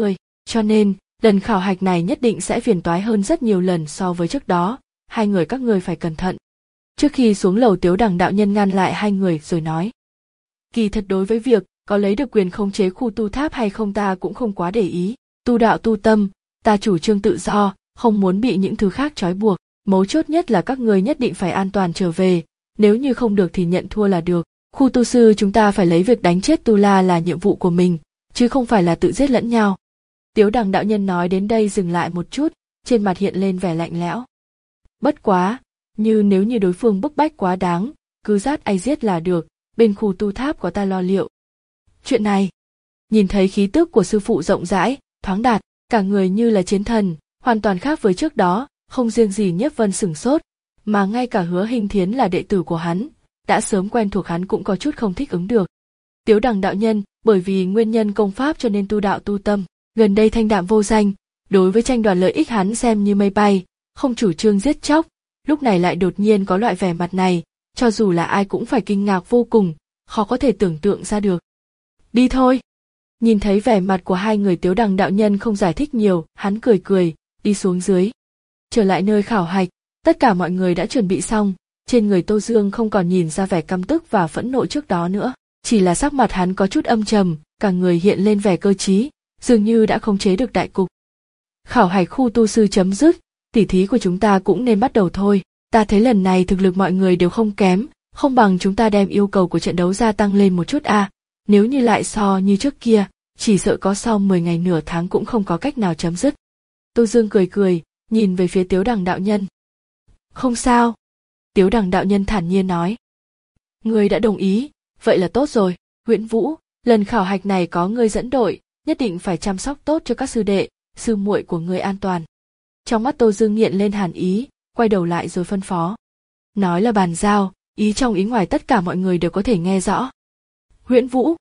[SPEAKER 1] Cho nên, lần khảo hạch này nhất định sẽ phiền toái hơn rất nhiều lần so với trước đó, hai người các ngươi phải cẩn thận. Trước khi xuống lầu Tiếu Đằng đạo nhân ngăn lại hai người rồi nói. Kỳ thật đối với việc có lấy được quyền khống chế khu tu tháp hay không ta cũng không quá để ý. Tu đạo tu tâm, ta chủ trương tự do, không muốn bị những thứ khác trói buộc. Mấu chốt nhất là các ngươi nhất định phải an toàn trở về, nếu như không được thì nhận thua là được. Khu tu sư chúng ta phải lấy việc đánh chết Tu La là nhiệm vụ của mình, chứ không phải là tự giết lẫn nhau. Tiếu Đằng đạo nhân nói đến đây dừng lại một chút, trên mặt hiện lên vẻ lạnh lẽo. Bất quá, như nếu như đối phương bức bách quá đáng, cứ giết ai giết là được, bên khu tu tháp có ta lo liệu. Chuyện này, nhìn thấy khí tức của sư phụ rộng rãi, thoáng đạt, cả người như là chiến thần, hoàn toàn khác với trước đó, không riêng gì Nhiếp Vân sửng sốt, mà ngay cả Hứa Hinh Thiến là đệ tử của hắn, đã sớm quen thuộc hắn cũng có chút không thích ứng được. Tiếu Đằng đạo nhân, bởi vì nguyên nhân công pháp cho nên tu đạo tu tâm, gần đây thanh đạm vô danh, đối với tranh đoạt lợi ích hắn xem như mây bay, không chủ trương giết chóc, lúc này lại đột nhiên có loại vẻ mặt này, cho dù là ai cũng phải kinh ngạc vô cùng, khó có thể tưởng tượng ra được. Đi thôi. Nhìn thấy vẻ mặt của hai người Tiếu Đằng đạo nhân không giải thích nhiều, hắn cười cười, đi xuống dưới. Trở lại nơi khảo hạch, tất cả mọi người đã chuẩn bị xong, trên người Tô Dương không còn nhìn ra vẻ căm tức và phẫn nộ trước đó nữa, chỉ là sắc mặt hắn có chút âm trầm, cả người hiện lên vẻ cơ trí, dường như đã khống chế được đại cục. Khảo hạch khu tu sư chấm dứt, tỉ thí của chúng ta cũng nên bắt đầu thôi, ta thấy lần này thực lực mọi người đều không kém, không bằng chúng ta đem yêu cầu của trận đấu gia tăng lên một chút à, nếu như lại so như trước kia, chỉ sợ có sau mười ngày nửa tháng cũng không có cách nào chấm dứt. Tô Dương cười cười, nhìn về phía Tiếu Đằng đạo nhân. Không sao. Tiếu Đằng đạo nhân thản nhiên nói. Ngươi đã đồng ý, vậy là tốt rồi. Huyễn Vũ, lần khảo hạch này có ngươi dẫn đội, nhất định phải chăm sóc tốt cho các sư đệ, sư muội của ngươi an toàn. Trong mắt Tô Dương hiện lên hàn ý, quay đầu lại rồi phân phó. Nói là bàn giao, ý trong ý ngoài tất cả mọi người đều có thể nghe rõ. Huyễn Vũ.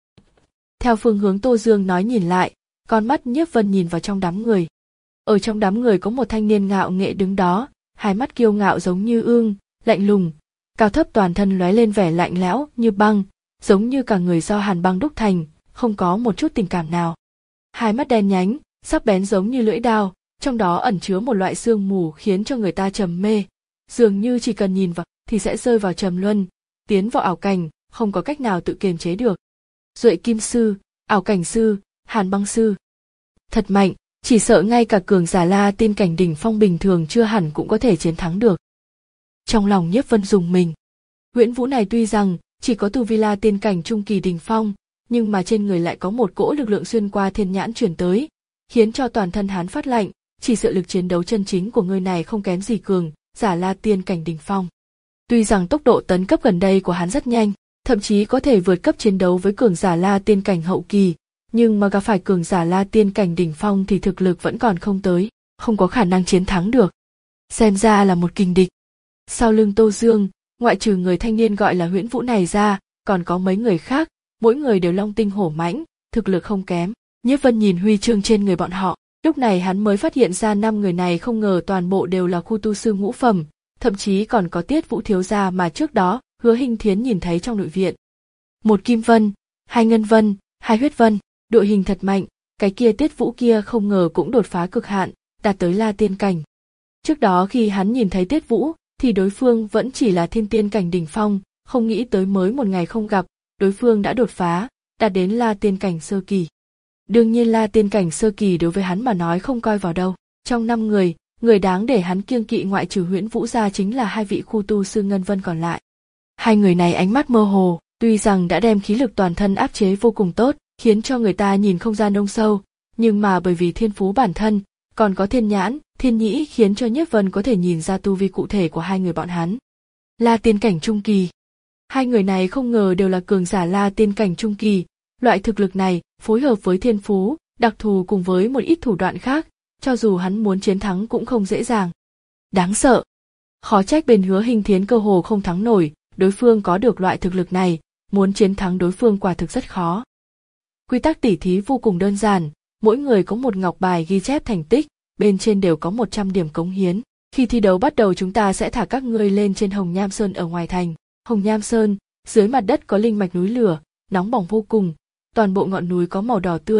[SPEAKER 1] Theo phương hướng Tô Dương nói nhìn lại, con mắt Nhiếp Vân nhìn vào trong đám người. Ở trong đám người có một thanh niên ngạo nghệ đứng đó, hai mắt kiêu ngạo giống như ương, lạnh lùng, cao thấp toàn thân lóe lên vẻ lạnh lẽo như băng, giống như cả người do hàn băng đúc thành, không có một chút tình cảm nào. Hai mắt đen nhánh, sắc bén giống như lưỡi dao, trong đó ẩn chứa một loại sương mù khiến cho người ta trầm mê, dường như chỉ cần nhìn vào thì sẽ rơi vào trầm luân, tiến vào ảo cảnh, không có cách nào tự kiềm chế được. Duệ Kim Sư, ảo cảnh sư, hàn băng sư. Thật mạnh, chỉ sợ ngay cả cường giả La Tiên cảnh đỉnh phong bình thường chưa hẳn cũng có thể chiến thắng được. Trong lòng Nhiếp Vân rùng mình. Huyễn Vũ này tuy rằng chỉ có tu vi La Tiên cảnh trung kỳ đỉnh phong, nhưng mà trên người lại có một cỗ lực lượng xuyên qua thiên nhãn chuyển tới, khiến cho toàn thân hắn phát lạnh, chỉ sợ lực chiến đấu chân chính của người này không kém gì cường giả La Tiên cảnh đỉnh phong. Tuy rằng tốc độ tấn cấp gần đây của hắn rất nhanh, thậm chí có thể vượt cấp chiến đấu với cường giả La Tiên cảnh hậu kỳ, nhưng mà gặp phải cường giả La Tiên cảnh đỉnh phong thì thực lực vẫn còn không tới, không có khả năng chiến thắng được. Xem ra là một kình địch. Sau lưng Tô Dương, ngoại trừ người thanh niên gọi là Huyễn Vũ này ra, còn có mấy người khác, mỗi người đều long tinh hổ mãnh, thực lực không kém. Nhiếp Vân nhìn huy chương trên người bọn họ, lúc này hắn mới phát hiện ra năm người này không ngờ toàn bộ đều là khu tu sư ngũ phẩm, thậm chí còn có Tiết Vũ thiếu gia mà trước đó Hứa Hinh Thiến nhìn thấy trong nội viện. Một kim vân, hai ngân vân, hai huyết vân, đội hình thật mạnh, cái kia Tiết Vũ kia không ngờ cũng đột phá cực hạn, đạt tới La Tiên cảnh. Trước đó khi hắn nhìn thấy Tiết Vũ, thì đối phương vẫn chỉ là thiên tiên cảnh đỉnh phong, không nghĩ tới mới một ngày không gặp, đối phương đã đột phá, đạt đến La Tiên cảnh sơ kỳ. Đương nhiên La Tiên cảnh sơ kỳ đối với hắn mà nói không coi vào đâu. Trong năm người, người đáng để hắn kiêng kỵ ngoại trừ Huyễn Vũ ra chính là hai vị khu tu sư ngân vân còn lại. Hai người này ánh mắt mơ hồ, tuy rằng đã đem khí lực toàn thân áp chế vô cùng tốt, khiến cho người ta nhìn không ra nông sâu, nhưng mà bởi vì thiên phú bản thân, còn có thiên nhãn, thiên nhĩ khiến cho Nhiếp Vân có thể nhìn ra tu vi cụ thể của hai người bọn hắn. La Tiên cảnh trung kỳ. Hai người này không ngờ đều là cường giả La Tiên cảnh trung kỳ, loại thực lực này phối hợp với thiên phú, đặc thù cùng với một ít thủ đoạn khác, cho dù hắn muốn chiến thắng cũng không dễ dàng. Đáng sợ. Khó trách bên Hứa Hinh Thiến cơ hồ không thắng nổi, đối phương có được loại thực lực này, muốn chiến thắng đối phương quả thực rất khó. Quy tắc tỉ thí vô cùng đơn giản, mỗi người có một ngọc bài ghi chép thành tích, bên trên đều có một trăm điểm cống hiến. Khi thi đấu bắt đầu chúng ta sẽ thả các ngươi lên trên Hồng Nham Sơn ở ngoài thành. Hồng Nham Sơn, dưới mặt đất có linh mạch núi lửa, nóng bỏng vô cùng, toàn bộ ngọn núi có màu đỏ tươi,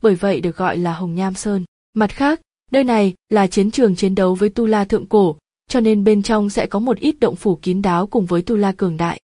[SPEAKER 1] bởi vậy được gọi là Hồng Nham Sơn. Mặt khác, nơi này là chiến trường chiến đấu với Tu La thượng cổ, cho nên bên trong sẽ có một ít động phủ kín đáo cùng với Tu La cường đại.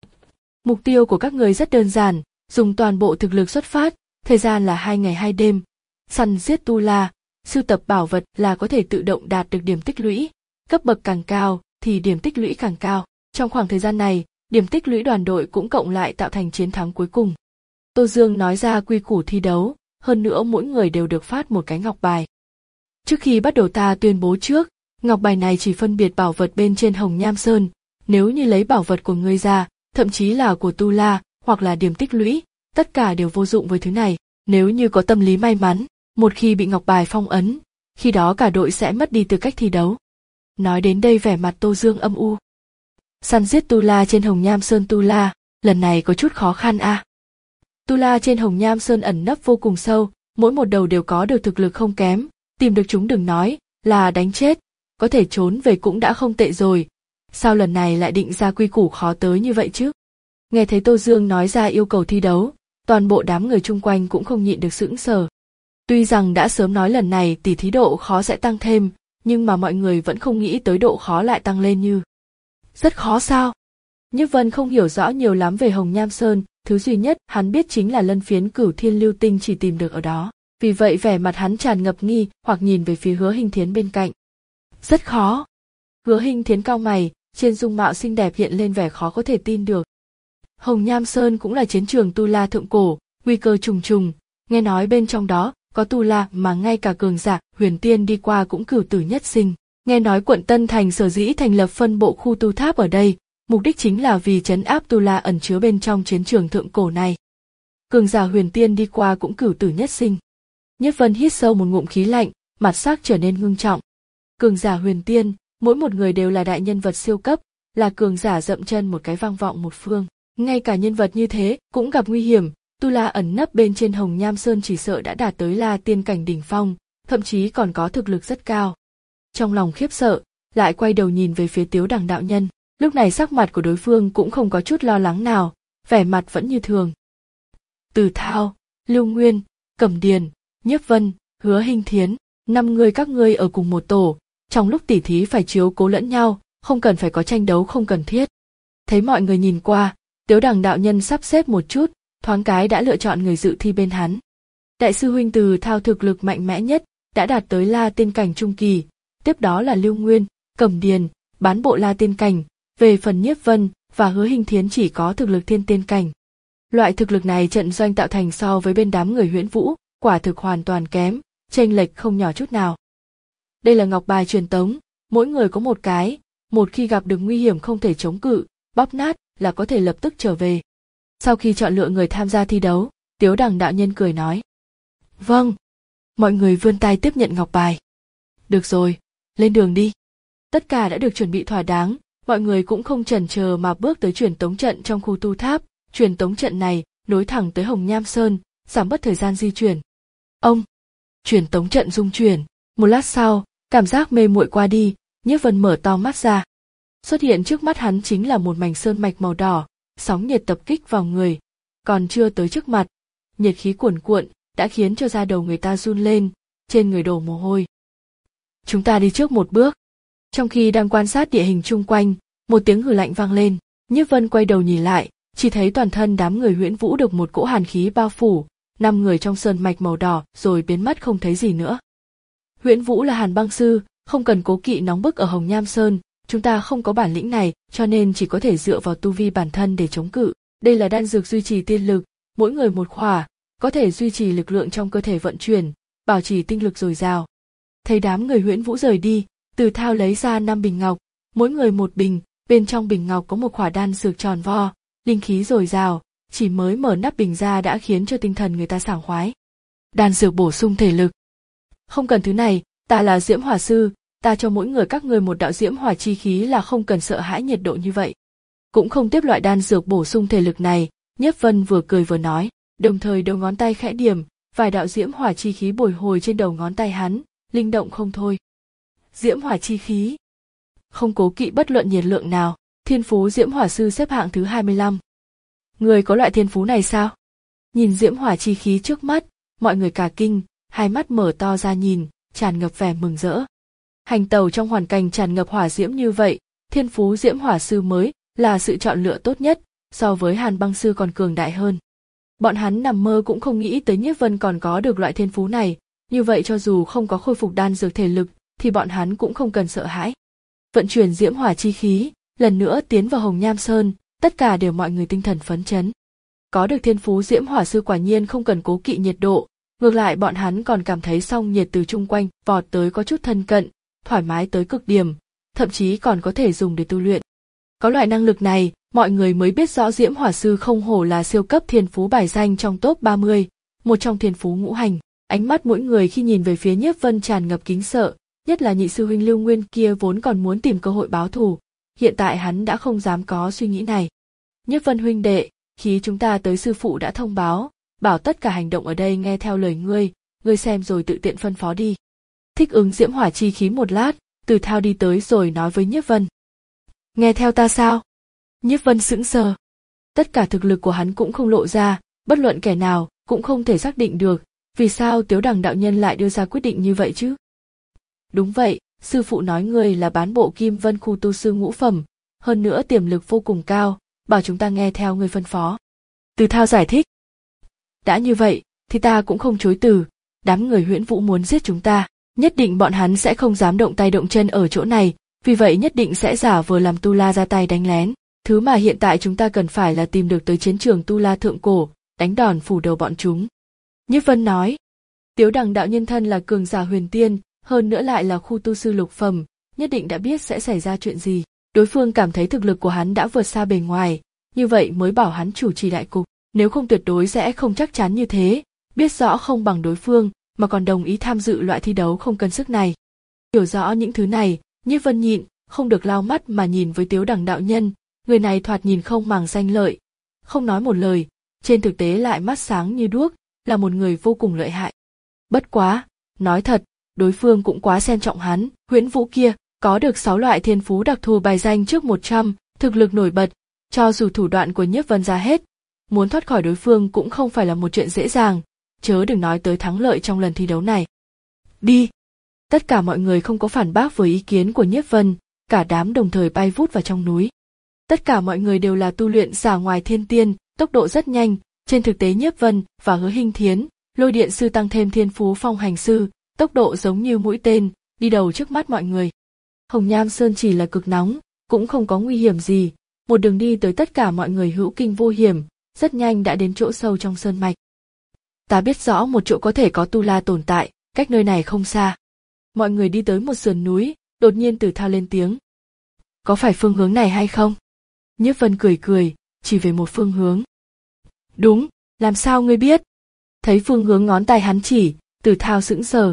[SPEAKER 1] Mục tiêu của các người rất đơn giản, dùng toàn bộ thực lực xuất phát, thời gian là hai ngày hai đêm, săn giết Tu La, sưu tập bảo vật là có thể tự động đạt được điểm tích lũy, cấp bậc càng cao thì điểm tích lũy càng cao. Trong khoảng thời gian này, điểm tích lũy đoàn đội cũng cộng lại tạo thành chiến thắng cuối cùng. Tô Dương nói ra quy củ thi đấu, hơn nữa mỗi người đều được phát một cái ngọc bài. Trước khi bắt đầu ta tuyên bố trước, ngọc bài này chỉ phân biệt bảo vật bên trên Hồng Nham Sơn, nếu như lấy bảo vật của ngươi ra, thậm chí là của Tu La, hoặc là điểm tích lũy, tất cả đều vô dụng với thứ này. Nếu như có tâm lý may mắn, một khi bị ngọc bài phong ấn, khi đó cả đội sẽ mất đi tư cách thi đấu. Nói đến đây vẻ mặt Tô Dương âm u. Săn giết Tu La trên Hồng Nham Sơn Tu La, lần này có chút khó khăn a. À. Tu La trên Hồng Nham Sơn ẩn nấp vô cùng sâu, mỗi một đầu đều có được thực lực không kém, tìm được chúng đừng nói là đánh chết, có thể trốn về cũng đã không tệ rồi. Sao lần này lại định ra quy củ khó tới như vậy chứ? Nghe thấy Tô Dương nói ra yêu cầu thi đấu, toàn bộ đám người chung quanh cũng không nhịn được sững sờ. Tuy rằng đã sớm nói lần này tỷ thí độ khó sẽ tăng thêm, nhưng mà mọi người vẫn không nghĩ tới độ khó lại tăng lên như. Rất khó sao? Nhiếp Vân không hiểu rõ nhiều lắm về Hồng Nham Sơn, thứ duy nhất hắn biết chính là lân phiến Cửu Thiên Lưu Tinh chỉ tìm được ở đó. Vì vậy vẻ mặt hắn tràn ngập nghi hoặc nhìn về phía Hứa Hinh Thiến bên cạnh. Rất khó. Hứa Hinh Thiến cau mày, trên dung mạo xinh đẹp hiện lên vẻ khó có thể tin được. Hồng Nham Sơn cũng là chiến trường Tu La thượng cổ, nguy cơ trùng trùng, nghe nói bên trong đó có Tu La mà ngay cả cường giả huyền tiên đi qua cũng cửu tử nhất sinh. Nghe nói quận Tân Thành sở dĩ thành lập phân bộ khu tu tháp ở đây, mục đích chính là vì trấn áp Tu La ẩn chứa bên trong chiến trường thượng cổ này. Cường giả huyền tiên đi qua cũng cửu tử nhất sinh. Nhiếp Vân hít sâu một ngụm khí lạnh, mặt sắc trở nên ngưng trọng. Cường giả huyền tiên, mỗi một người đều là đại nhân vật siêu cấp, là cường giả dậm chân một cái vang vọng một phương. Ngay cả nhân vật như thế cũng gặp nguy hiểm, Tu La ẩn nấp bên trên Hồng Nham Sơn chỉ sợ đã đạt tới La tiên cảnh đỉnh phong, thậm chí còn có thực lực rất cao. Trong lòng khiếp sợ, lại quay đầu nhìn về phía Tiếu Đằng đạo nhân, lúc này sắc mặt của đối phương cũng không có chút lo lắng nào, vẻ mặt vẫn như thường. Từ Thao, Lưu Nguyên, Cẩm Điền, Nhiếp Vân, Hứa Hinh Thiến, năm người các ngươi ở cùng một tổ, trong lúc tỉ thí phải chiếu cố lẫn nhau, không cần phải có tranh đấu không cần thiết. Thấy mọi người nhìn qua, Tiếu Đằng đạo nhân sắp xếp một chút, thoáng cái đã lựa chọn người dự thi bên hắn. Đại sư huynh Từ Thao thực lực mạnh mẽ nhất, đã đạt tới La tiên cảnh trung kỳ, tiếp đó là Lưu Nguyên, Cẩm Điền, bán bộ La tiên cảnh, về phần Nhiếp Vân và Hứa Hinh Thiến chỉ có thực lực thiên tiên cảnh. Loại thực lực này trận doanh tạo thành so với bên đám người Huyễn Vũ, quả thực hoàn toàn kém, chênh lệch không nhỏ chút nào. Đây là ngọc bài truyền tống, mỗi người có một cái, một khi gặp được nguy hiểm không thể chống cự, bóp nát là có thể lập tức trở về. Sau khi chọn lựa người tham gia thi đấu, Tiếu Đằng đạo nhân cười nói. Vâng. Mọi người vươn tay tiếp nhận ngọc bài. Được rồi, lên đường đi. Tất cả đã được chuẩn bị thỏa đáng, mọi người cũng không chần chờ mà bước tới truyền tống trận trong khu tu tháp. Truyền tống trận này nối thẳng tới Hồng Nham Sơn, giảm bớt thời gian di chuyển. Ông, truyền tống trận rung chuyển, một lát sau, cảm giác mê muội qua đi, Nhiếp Vân mở to mắt ra. Xuất hiện trước mắt hắn chính là một mảnh sơn mạch màu đỏ, sóng nhiệt tập kích vào người, còn chưa tới trước mặt, nhiệt khí cuồn cuộn đã khiến cho da đầu người ta run lên, trên người đổ mồ hôi. Chúng ta đi trước một bước. Trong khi đang quan sát địa hình chung quanh, một tiếng hừ lạnh vang lên, Nhiếp Vân quay đầu nhìn lại, chỉ thấy toàn thân đám người Huyễn Vũ được một cỗ hàn khí bao phủ, năm người trong sơn mạch màu đỏ rồi biến mất không thấy gì nữa. Huyễn Vũ là Hàn Băng sư, không cần cố kỵ nóng bức ở Hồng Nham Sơn, chúng ta không có bản lĩnh này, cho nên chỉ có thể dựa vào tu vi bản thân để chống cự. Đây là đan dược duy trì tiên lực, mỗi người một khỏa, có thể duy trì lực lượng trong cơ thể vận chuyển, bảo trì tinh lực dồi dào. Thấy đám người Huyễn Vũ rời đi, Từ Thao lấy ra năm bình ngọc, mỗi người một bình, bên trong bình ngọc có một khỏa đan dược tròn vo, linh khí dồi dào, chỉ mới mở nắp bình ra đã khiến cho tinh thần người ta sảng khoái. Đan dược bổ sung thể lực. Không cần thứ này, ta là Diễm Hỏa sư, ta cho mỗi người các ngươi một đạo diễm hỏa chi khí là không cần sợ hãi nhiệt độ như vậy. Cũng không tiếp loại đan dược bổ sung thể lực này, Nhiếp Vân vừa cười vừa nói, đồng thời đầu ngón tay khẽ điểm, vài đạo diễm hỏa chi khí bồi hồi trên đầu ngón tay hắn, linh động không thôi. Diễm hỏa chi khí. Không cố kỵ bất luận nhiệt lượng nào, thiên phú Diễm Hỏa sư xếp hạng thứ hai mươi lăm. Người có loại thiên phú này sao? Nhìn diễm hỏa chi khí trước mắt, mọi người cả kinh, hai mắt mở to ra nhìn, tràn ngập vẻ mừng rỡ. Hành tẩu trong hoàn cảnh tràn ngập hỏa diễm như vậy, thiên phú diễm hỏa sư mới là sự chọn lựa tốt nhất, so với hàn băng sư còn cường đại hơn. Bọn hắn nằm mơ cũng không nghĩ tới Nhiếp Vân còn có được loại thiên phú này, như vậy cho dù không có khôi phục đan dược thể lực thì bọn hắn cũng không cần sợ hãi. Vận chuyển diễm hỏa chi khí, lần nữa tiến vào Hồng Nham Sơn, tất cả đều mọi người tinh thần phấn chấn. Có được thiên phú diễm hỏa sư quả nhiên không cần cố kỵ nhiệt độ, ngược lại bọn hắn còn cảm thấy song nhiệt từ chung quanh vọt tới có chút thân cận, thoải mái tới cực điểm, thậm chí còn có thể dùng để tu luyện. Có loại năng lực này, mọi người mới biết rõ diễm hỏa sư không hổ là siêu cấp thiên phú bài danh trong top ba mươi, một trong thiên phú ngũ hành. Ánh mắt mỗi người khi nhìn về phía Nhiếp Vân tràn ngập kính sợ, nhất là nhị sư huynh Lưu Nguyên kia vốn còn muốn tìm cơ hội báo thù, hiện tại hắn đã không dám có suy nghĩ này. Nhiếp Vân huynh đệ, khi chúng ta tới sư phụ đã thông báo, bảo tất cả hành động ở đây nghe theo lời ngươi, ngươi xem rồi tự tiện phân phó đi. Thích ứng diễm hỏa chi khí một lát, Từ Thao đi tới rồi nói với Nhiếp Vân. Nghe theo ta sao? Nhiếp Vân sững sờ. Tất cả thực lực của hắn cũng không lộ ra, bất luận kẻ nào cũng không thể xác định được, vì sao Tiếu Đằng đạo nhân lại đưa ra quyết định như vậy chứ? Đúng vậy, sư phụ nói ngươi là bán bộ Kim Vân khu tu sư ngũ phẩm, hơn nữa tiềm lực vô cùng cao, bảo chúng ta nghe theo ngươi phân phó. Từ Thao giải thích. Đã như vậy, thì ta cũng không chối từ, đám người Huyễn Vũ muốn giết chúng ta, nhất định bọn hắn sẽ không dám động tay động chân ở chỗ này, vì vậy nhất định sẽ giả vờ làm Tu La ra tay đánh lén. Thứ mà hiện tại chúng ta cần phải là tìm được tới chiến trường Tu La thượng cổ, đánh đòn phủ đầu bọn chúng. Nhiếp Vân nói, Tiếu Đằng đạo nhân thân là cường giả huyền tiên, hơn nữa lại là khu tu sư lục phẩm, nhất định đã biết sẽ xảy ra chuyện gì. Đối phương cảm thấy thực lực của hắn đã vượt xa bề ngoài, như vậy mới bảo hắn chủ trì đại cục, nếu không tuyệt đối sẽ không chắc chắn như thế, biết rõ không bằng đối phương, mà còn đồng ý tham dự loại thi đấu không cân sức này. Hiểu rõ những thứ này, Nhiếp Vân nhịn, không được lau mắt mà nhìn với Tiếu Đằng đạo nhân, người này thoạt nhìn không màng danh lợi, không nói một lời, trên thực tế lại mắt sáng như đuốc, là một người vô cùng lợi hại. Bất quá, nói thật, đối phương cũng quá xem trọng hắn, Huyễn Vũ kia, có được sáu loại thiên phú đặc thù bài danh trước một trăm, thực lực nổi bật, cho dù thủ đoạn của Nhiếp Vân ra hết, muốn thoát khỏi đối phương cũng không phải là một chuyện dễ dàng, chớ đừng nói tới thắng lợi trong lần thi đấu này. Đi! Tất cả mọi người không có phản bác với ý kiến của Nhiếp Vân, cả đám đồng thời bay vút vào trong núi. Tất cả mọi người đều là tu luyện giả ngoài thiên tiên, tốc độ rất nhanh, trên thực tế Nhiếp Vân và Hứa Hinh Thiến, Lôi Điện sư tăng thêm thiên phú phong hành sư, tốc độ giống như mũi tên, đi đầu trước mắt mọi người. Hồng Nham Sơn chỉ là cực nóng, cũng không có nguy hiểm gì, một đường đi tới tất cả mọi người hữu kinh vô hiểm, rất nhanh đã đến chỗ sâu trong sơn mạch. Ta biết rõ một chỗ có thể có Tu La tồn tại, cách nơi này không xa. Mọi người đi tới một sườn núi, đột nhiên Từ Thao lên tiếng. Có phải phương hướng này hay không? Nhiếp Vân cười cười, chỉ về một phương hướng. Đúng, làm sao ngươi biết? Thấy phương hướng ngón tay hắn chỉ, Từ Thao sững sờ.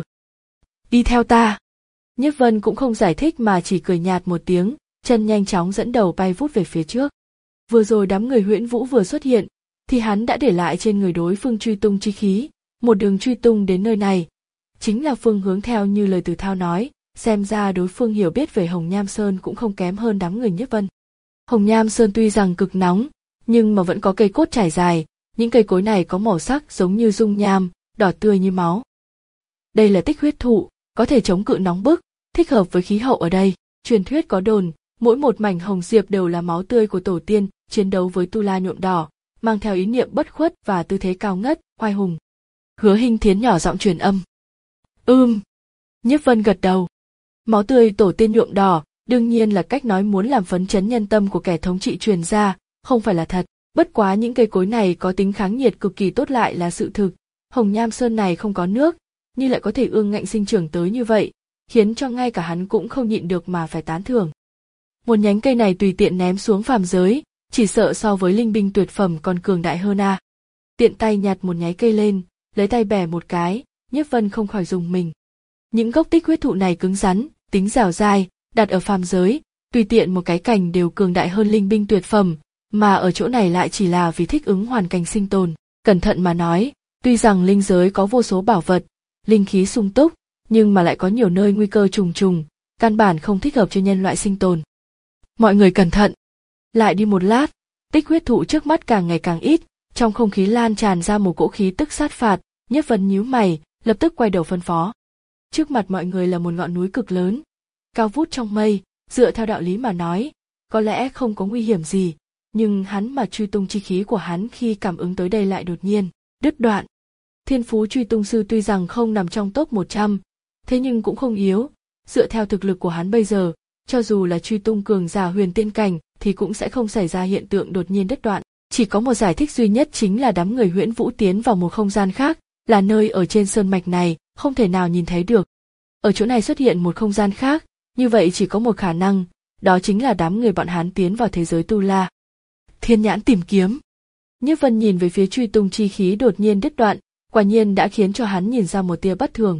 [SPEAKER 1] Đi theo ta. Nhiếp Vân cũng không giải thích mà chỉ cười nhạt một tiếng, chân nhanh chóng dẫn đầu bay vút về phía trước. Vừa rồi đám người Huyễn Vũ vừa xuất hiện, thì hắn đã để lại trên người đối phương truy tung chi khí, một đường truy tung đến nơi này. Chính là phương hướng theo như lời Từ Thao nói, xem ra đối phương hiểu biết về Hồng Nham Sơn cũng không kém hơn đám người Nhiếp Vân. Hồng Nham Sơn tuy rằng cực nóng, nhưng mà vẫn có cây cốt trải dài, những cây cối này có màu sắc giống như dung nham, đỏ tươi như máu. Đây là tích huyết thụ, có thể chống cự nóng bức, thích hợp với khí hậu ở đây. Truyền thuyết có đồn, mỗi một mảnh hồng diệp đều là máu tươi của tổ tiên, chiến đấu với Tu La nhuộm đỏ, mang theo ý niệm bất khuất và tư thế cao ngất, oai hùng. Hứa Hinh Thiến nhỏ giọng truyền âm. Ừm. Nhiếp Vân gật đầu. Máu tươi tổ tiên nhuộm đỏ, đương nhiên là cách nói muốn làm phấn chấn nhân tâm của kẻ thống trị truyền ra, không phải là thật. Bất quá những cây cối này có tính kháng nhiệt cực kỳ tốt lại là sự thực. Hồng Nham Sơn này không có nước, nhưng lại có thể ương ngạnh sinh trưởng tới như vậy, khiến cho ngay cả hắn cũng không nhịn được mà phải tán thưởng. Một nhánh cây này tùy tiện ném xuống phàm giới, chỉ sợ so với linh binh tuyệt phẩm còn cường đại hơn a. À. Tiện tay nhặt một nhánh cây lên, lấy tay bẻ một cái, Nhiếp Vân không khỏi rùng mình. Những gốc tích huyết thụ này cứng rắn, tính dẻo dai, đặt ở phàm giới, tùy tiện một cái cành đều cường đại hơn linh binh tuyệt phẩm, mà ở chỗ này lại chỉ là vì thích ứng hoàn cảnh sinh tồn. Cẩn thận mà nói, tuy rằng linh giới có vô số bảo vật, linh khí sung túc, nhưng mà lại có nhiều nơi nguy cơ trùng trùng, căn bản không thích hợp cho nhân loại sinh tồn. Mọi người cẩn thận. Lại đi một lát, tích huyết thụ trước mắt càng ngày càng ít, trong không khí lan tràn ra một cỗ khí tức sát phạt, Nhiếp Vân nhíu mày, lập tức quay đầu phân phó. Trước mặt mọi người là một ngọn núi cực lớn, cao vút trong mây, dựa theo đạo lý mà nói, có lẽ không có nguy hiểm gì, nhưng hắn mà truy tung chi khí của hắn khi cảm ứng tới đây lại đột nhiên đứt đoạn. Thiên phú truy tung sư tuy rằng không nằm trong top một trăm, thế nhưng cũng không yếu, dựa theo thực lực của hắn bây giờ, cho dù là truy tung cường giả huyền tiên cảnh thì cũng sẽ không xảy ra hiện tượng đột nhiên đứt đoạn. Chỉ có một giải thích duy nhất chính là đám người Huyễn Vũ tiến vào một không gian khác, là nơi ở trên sơn mạch này, không thể nào nhìn thấy được. Ở chỗ này xuất hiện một không gian khác, như vậy chỉ có một khả năng, đó chính là đám người bọn hắn tiến vào thế giới tu la. Thiên nhãn tìm kiếm. Nhiếp Vân nhìn về phía truy tung chi khí đột nhiên đứt đoạn, quả nhiên đã khiến cho hắn nhìn ra một tia bất thường.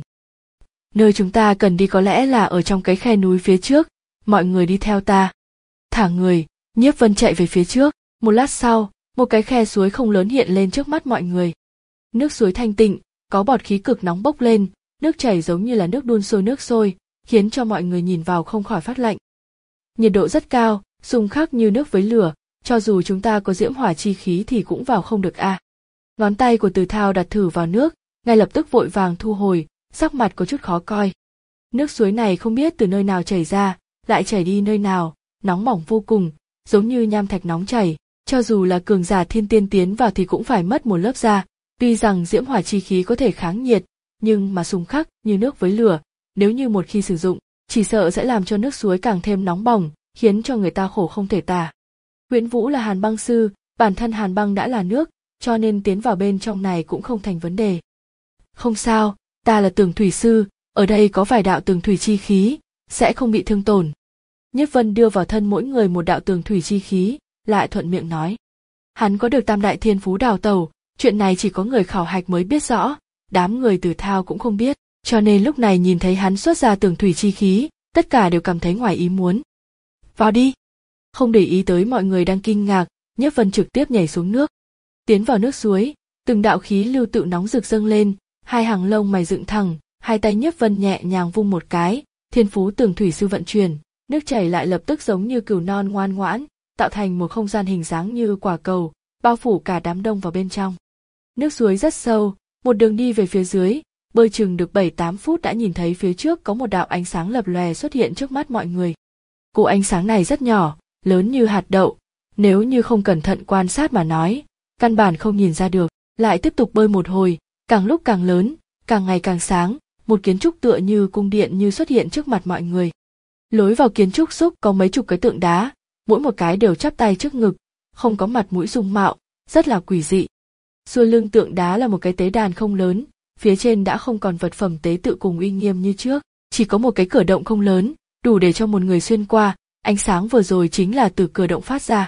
[SPEAKER 1] Nơi chúng ta cần đi có lẽ là ở trong cái khe núi phía trước, mọi người đi theo ta. Thả người, Nhiếp Vân chạy về phía trước, một lát sau, một cái khe suối không lớn hiện lên trước mắt mọi người. Nước suối thanh tịnh, có bọt khí cực nóng bốc lên, nước chảy giống như là nước đun sôi nước sôi, khiến cho mọi người nhìn vào không khỏi phát lạnh. Nhiệt độ rất cao, xung khắc như nước với lửa, cho dù chúng ta có diễm hỏa chi khí thì cũng vào không được a. À. Ngón tay của Từ Thao đặt thử vào nước, ngay lập tức vội vàng thu hồi, sắc mặt có chút khó coi. Nước suối này không biết từ nơi nào chảy ra, lại chảy đi nơi nào, nóng bỏng vô cùng, giống như nham thạch nóng chảy, cho dù là cường giả thiên tiên tiến vào thì cũng phải mất một lớp da. Tuy rằng diễm hỏa chi khí có thể kháng nhiệt, nhưng mà xung khắc như nước với lửa, nếu như một khi sử dụng, chỉ sợ sẽ làm cho nước suối càng thêm nóng bỏng, khiến cho người ta khổ không thể tả. Huyễn Vũ là hàn băng sư, bản thân hàn băng đã là nước, cho nên tiến vào bên trong này cũng không thành vấn đề. Không sao, ta là tường thủy sư, ở đây có vài đạo tường thủy chi khí, sẽ không bị thương tổn. Nhiếp Vân đưa vào thân mỗi người một đạo tường thủy chi khí, lại thuận miệng nói. Hắn có được tam đại thiên phú đào tẩu, chuyện này chỉ có người khảo hạch mới biết rõ, đám người Từ Thao cũng không biết, cho nên lúc này nhìn thấy hắn xuất ra tường thủy chi khí, tất cả đều cảm thấy ngoài ý muốn. Vào đi! Không để ý tới mọi người đang kinh ngạc, Nhiếp Vân trực tiếp nhảy xuống nước. Tiến vào nước suối, từng đạo khí lưu tự nóng rực dâng lên, hai hàng lông mày dựng thẳng, hai tay Nhiếp Vân nhẹ nhàng vung một cái, thiên phú tường thủy sư vận chuyển, nước chảy lại lập tức giống như cừu non ngoan ngoãn, tạo thành một không gian hình dáng như quả cầu, bao phủ cả đám đông vào bên trong. Nước suối rất sâu, một đường đi về phía dưới, bơi chừng được bảy tám phút đã nhìn thấy phía trước có một đạo ánh sáng lập lòe xuất hiện trước mắt mọi người. Cụ ánh sáng này rất nhỏ, lớn như hạt đậu, nếu như không cẩn thận quan sát mà nói, căn bản không nhìn ra được. Lại tiếp tục bơi một hồi, càng lúc càng lớn, càng ngày càng sáng, một kiến trúc tựa như cung điện như xuất hiện trước mặt mọi người. Lối vào kiến trúc xúc có mấy chục cái tượng đá, mỗi một cái đều chắp tay trước ngực, không có mặt mũi dung mạo, rất là quỷ dị. Xuôi lưng tượng đá là một cái tế đàn không lớn, phía trên đã không còn vật phẩm tế tự cùng uy nghiêm như trước, chỉ có một cái cửa động không lớn, đủ để cho một người xuyên qua, ánh sáng vừa rồi chính là từ cửa động phát ra.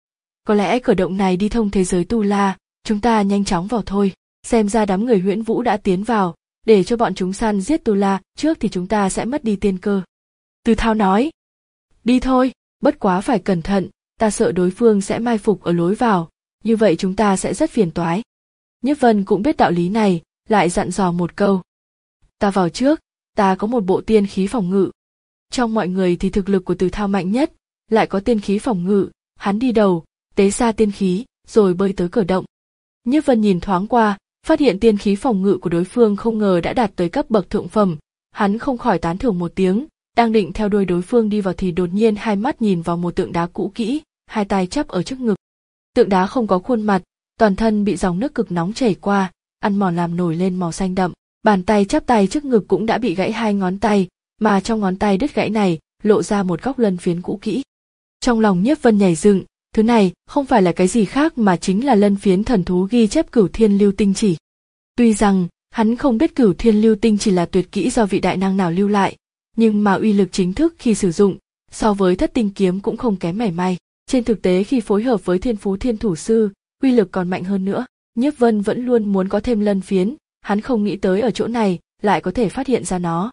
[SPEAKER 1] Có lẽ cửa động này đi thông thế giới tu la, chúng ta nhanh chóng vào thôi, xem ra đám người Huyễn Vũ đã tiến vào, để cho bọn chúng săn giết tu la trước thì chúng ta sẽ mất đi tiên cơ. Từ Thao nói, đi thôi, bất quá phải cẩn thận, ta sợ đối phương sẽ mai phục ở lối vào, như vậy chúng ta sẽ rất phiền toái. Nhiếp Vân cũng biết đạo lý này, lại dặn dò một câu. Ta vào trước, ta có một bộ tiên khí phòng ngự. Trong mọi người thì thực lực của Từ Thao mạnh nhất, lại có tiên khí phòng ngự, hắn đi đầu, tế ra tiên khí, rồi bơi tới cửa động. Nhiếp Vân nhìn thoáng qua, phát hiện tiên khí phòng ngự của đối phương không ngờ đã đạt tới cấp bậc thượng phẩm, hắn không khỏi tán thưởng một tiếng, đang định theo đuôi đối phương đi vào thì đột nhiên hai mắt nhìn vào một tượng đá cũ kỹ, hai tay chắp ở trước ngực. Tượng đá không có khuôn mặt, toàn thân bị dòng nước cực nóng chảy qua, ăn mòn làm nổi lên màu xanh đậm, bàn tay chắp tay trước ngực cũng đã bị gãy hai ngón tay, mà trong ngón tay đứt gãy này lộ ra một góc lân phiến cũ kỹ. Trong lòng Nhiếp Vân nhảy dựng, thứ này không phải là cái gì khác mà chính là lân phiến thần thú ghi chép Cửu Thiên Lưu Tinh Chỉ. Tuy rằng hắn không biết Cửu Thiên Lưu Tinh Chỉ là tuyệt kỹ do vị đại năng nào lưu lại, nhưng mà uy lực chính thức khi sử dụng, so với Thất Tinh Kiếm cũng không kém mảy may. Trên thực tế khi phối hợp với Thiên Phú Thiên Thủ Sư, uy lực còn mạnh hơn nữa. Nhiếp Vân vẫn luôn muốn có thêm lân phiến, hắn không nghĩ tới ở chỗ này lại có thể phát hiện ra nó.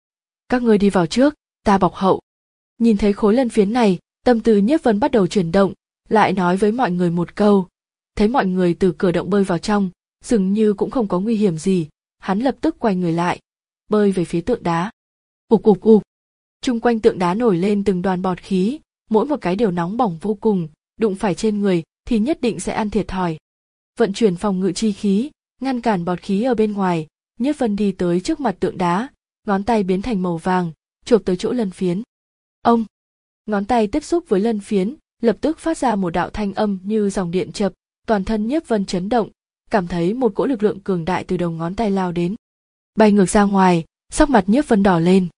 [SPEAKER 1] Các ngươi đi vào trước, ta bọc hậu. Nhìn thấy khối lân phiến này, tâm tư Nhiếp Vân bắt đầu chuyển động, lại nói với mọi người một câu. Thấy mọi người từ cửa động bơi vào trong, dường như cũng không có nguy hiểm gì, hắn lập tức quay người lại, bơi về phía tượng đá. Ục ục ục. Chung quanh tượng đá nổi lên từng đoàn bọt khí, mỗi một cái đều nóng bỏng vô cùng, đụng phải trên người thì nhất định sẽ ăn thiệt thòi. Vận chuyển phòng ngự chi khí, ngăn cản bọt khí ở bên ngoài. Nhiếp Vân đi tới trước mặt tượng đá, ngón tay biến thành màu vàng, chộp tới chỗ lân phiến. Ông! Ngón tay tiếp xúc với lân phiến, lập tức phát ra một đạo thanh âm như dòng điện chập, toàn thân Nhiếp Vân chấn động, cảm thấy một cỗ lực lượng cường đại từ đầu ngón tay lao đến. Bay ngược ra ngoài, sắc mặt Nhiếp Vân đỏ lên.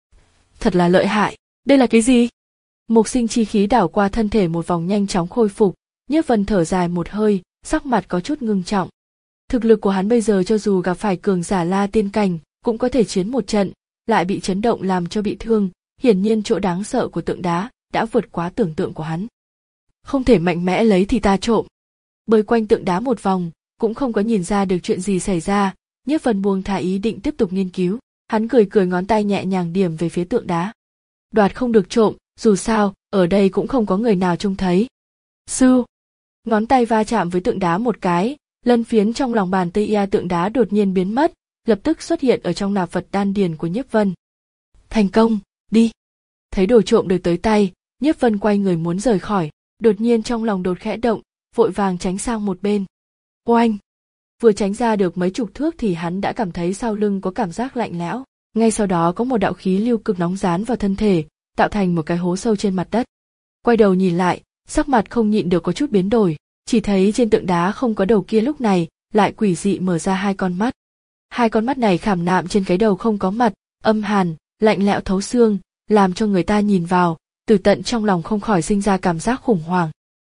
[SPEAKER 1] Thật là lợi hại, đây là cái gì? Mục sinh chi khí đảo qua thân thể một vòng nhanh chóng khôi phục, Nhiếp Vân thở dài một hơi, sắc mặt có chút ngưng trọng. Thực lực của hắn bây giờ cho dù gặp phải cường giả La Tiên cảnh, cũng có thể chiến một trận, lại bị chấn động làm cho bị thương, hiển nhiên chỗ đáng sợ của tượng đá đã vượt quá tưởng tượng của hắn. Không thể mạnh mẽ lấy thì ta trộm. Bơi quanh tượng đá một vòng, cũng không có nhìn ra được chuyện gì xảy ra, Nhiếp Vân buông thả ý định tiếp tục nghiên cứu, hắn cười cười ngón tay nhẹ nhàng điểm về phía tượng đá. Đoạt không được trộm, dù sao, ở đây cũng không có người nào trông thấy. Sư! Ngón tay va chạm với tượng đá một cái, lân phiến trong lòng bàn tay ia tượng đá đột nhiên biến mất, lập tức xuất hiện ở trong nạp vật đan điền của Nhiếp Vân. Thành công, đi! Thấy đồ trộm được tới tay, Nhiếp Vân quay người muốn rời khỏi, đột nhiên trong lòng đột khẽ động, vội vàng tránh sang một bên. Oanh! Vừa tránh ra được mấy chục thước thì hắn đã cảm thấy sau lưng có cảm giác lạnh lẽo, ngay sau đó có một đạo khí lưu cực nóng dán vào thân thể, tạo thành một cái hố sâu trên mặt đất. Quay đầu nhìn lại, sắc mặt không nhịn được có chút biến đổi, chỉ thấy trên tượng đá không có đầu kia lúc này, lại quỷ dị mở ra hai con mắt. Hai con mắt này khảm nạm trên cái đầu không có mặt, âm hàn, lạnh lẽo thấu xương, làm cho người ta nhìn vào, từ tận trong lòng không khỏi sinh ra cảm giác khủng hoảng.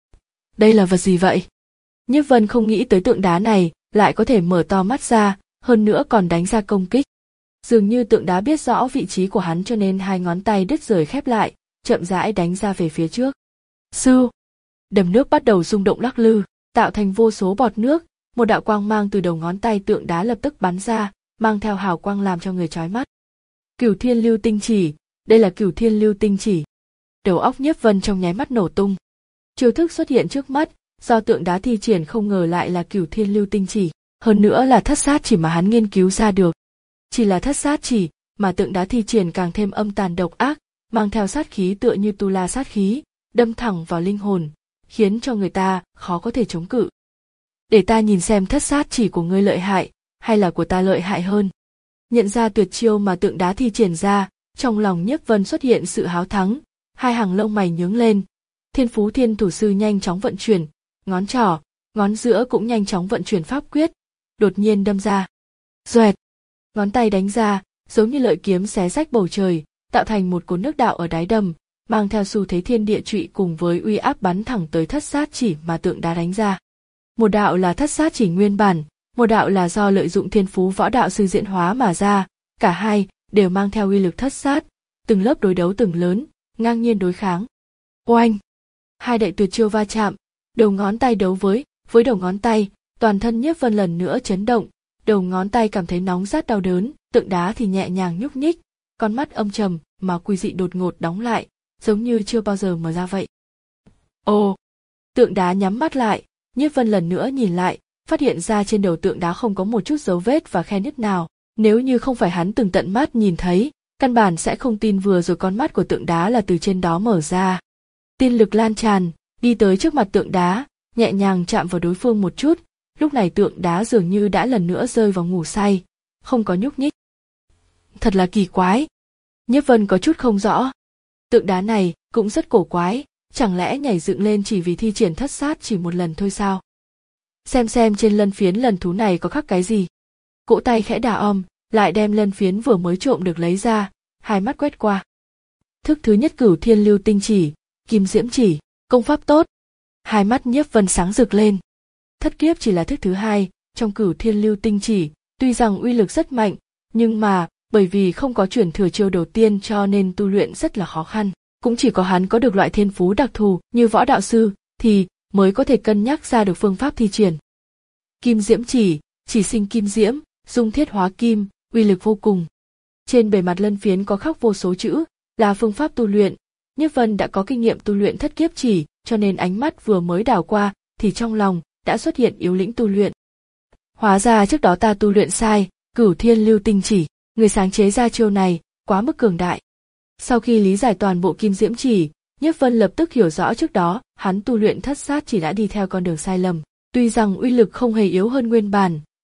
[SPEAKER 1] Đây là vật gì vậy? Nhiếp Vân không nghĩ tới tượng đá này lại có thể mở to mắt ra, hơn nữa còn đánh ra công kích. Dường như tượng đá biết rõ vị trí của hắn cho nên hai ngón tay đứt rời khép lại, chậm rãi đánh ra về phía trước. Sư! Đầm nước bắt đầu rung động lắc lư, tạo thành vô số bọt nước, một đạo quang mang từ đầu ngón tay tượng đá lập tức bắn ra, mang theo hào quang làm cho người chói mắt. Cửu Thiên Lưu Tinh Chỉ, đây là Cửu Thiên Lưu Tinh Chỉ. Đầu óc Nhiếp Vân trong nháy mắt nổ tung. Chiêu thức xuất hiện trước mắt, do tượng đá thi triển không ngờ lại là Cửu Thiên Lưu Tinh Chỉ, hơn nữa là thất sát chỉ mà hắn nghiên cứu ra được. Chỉ là thất sát chỉ, mà tượng đá thi triển càng thêm âm tàn độc ác, mang theo sát khí tựa như tu la sát khí, đâm thẳng vào linh hồn, khiến cho người ta khó có thể chống cự. Để ta nhìn xem thất sát chỉ của ngươi lợi hại, hay là của ta lợi hại hơn. Nhận ra tuyệt chiêu mà tượng đá thi triển ra, trong lòng Nhiếp Vân xuất hiện sự háo thắng, hai hàng lông mày nhướng lên. Thiên Phú Thiên Thủ Sư nhanh chóng vận chuyển, ngón trỏ, ngón giữa cũng nhanh chóng vận chuyển pháp quyết, đột nhiên đâm ra. Xoẹt! Ngón tay đánh ra, giống như lợi kiếm xé rách bầu trời, tạo thành một cột nước đạo ở đáy đầm, mang theo xu thế thiên địa trụy cùng với uy áp bắn thẳng tới thất sát chỉ mà tượng đá đánh ra. Một đạo là thất sát chỉ nguyên bản, một đạo là do lợi dụng thiên phú võ đạo sư diễn hóa mà ra, cả hai đều mang theo uy lực thất sát, từng lớp đối đấu từng lớn, ngang nhiên đối kháng. Oanh! Hai đại tuyệt chiêu va chạm, đầu ngón tay đấu với với đầu ngón tay, toàn thân Nhiếp Vân lần nữa chấn động, đầu ngón tay cảm thấy nóng rát đau đớn, tượng đá thì nhẹ nhàng nhúc nhích, con mắt âm trầm mà quỷ dị đột ngột đóng lại, giống như chưa bao giờ mở ra vậy. Ồ! Tượng đá nhắm mắt lại, Nhiếp Vân lần nữa nhìn lại, phát hiện ra trên đầu tượng đá không có một chút dấu vết và khe nứt nào. Nếu như không phải hắn từng tận mắt nhìn thấy, căn bản sẽ không tin vừa rồi con mắt của tượng đá là từ trên đó mở ra. Tiên lực lan tràn, đi tới trước mặt tượng đá, nhẹ nhàng chạm vào đối phương một chút, lúc này tượng đá dường như đã lần nữa rơi vào ngủ say, không có nhúc nhích. Thật là kỳ quái. Nhiếp Vân có chút không rõ. Tượng đá này cũng rất cổ quái, chẳng lẽ nhảy dựng lên chỉ vì thi triển thất sát chỉ một lần thôi sao? Xem xem trên lân phiến lần thú này có khắc cái gì. Cỗ tay khẽ đà om, lại đem lân phiến vừa mới trộm được lấy ra, hai mắt quét qua. Thức thứ nhất Cửu Thiên Lưu Tinh Chỉ, Kim Diễm Chỉ, công pháp tốt. Hai mắt Nhiếp Vân sáng rực lên. Thất kiếp chỉ là thức thứ hai, trong Cửu Thiên Lưu Tinh Chỉ, tuy rằng uy lực rất mạnh, nhưng mà bởi vì không có chuyển thừa chiêu đầu tiên cho nên tu luyện rất là khó khăn. Cũng chỉ có hắn có được loại thiên phú đặc thù như võ đạo sư thì mới có thể cân nhắc ra được phương pháp thi triển. Kim Diễm Chỉ, chỉ sinh kim diễm, dung thiết hóa kim, uy lực vô cùng. Trên bề mặt lân phiến có khắc vô số chữ, là phương pháp tu luyện. Nhiếp Vân đã có kinh nghiệm tu luyện thất kiếp chỉ, cho nên ánh mắt vừa mới đảo qua thì trong lòng đã xuất hiện yếu lĩnh tu luyện. Hóa ra trước đó ta tu luyện sai, Cửu Thiên Lưu Tinh Chỉ, người sáng chế ra chiêu này quá mức cường đại. Sau khi lý giải toàn bộ Kim Diễm Chỉ, Nhiếp Vân lập tức hiểu rõ trước đó hắn tu luyện thất sát chỉ đã đi theo con đường sai lầm. Tuy rằng uy lực không hề yếu hơn nguyên bản,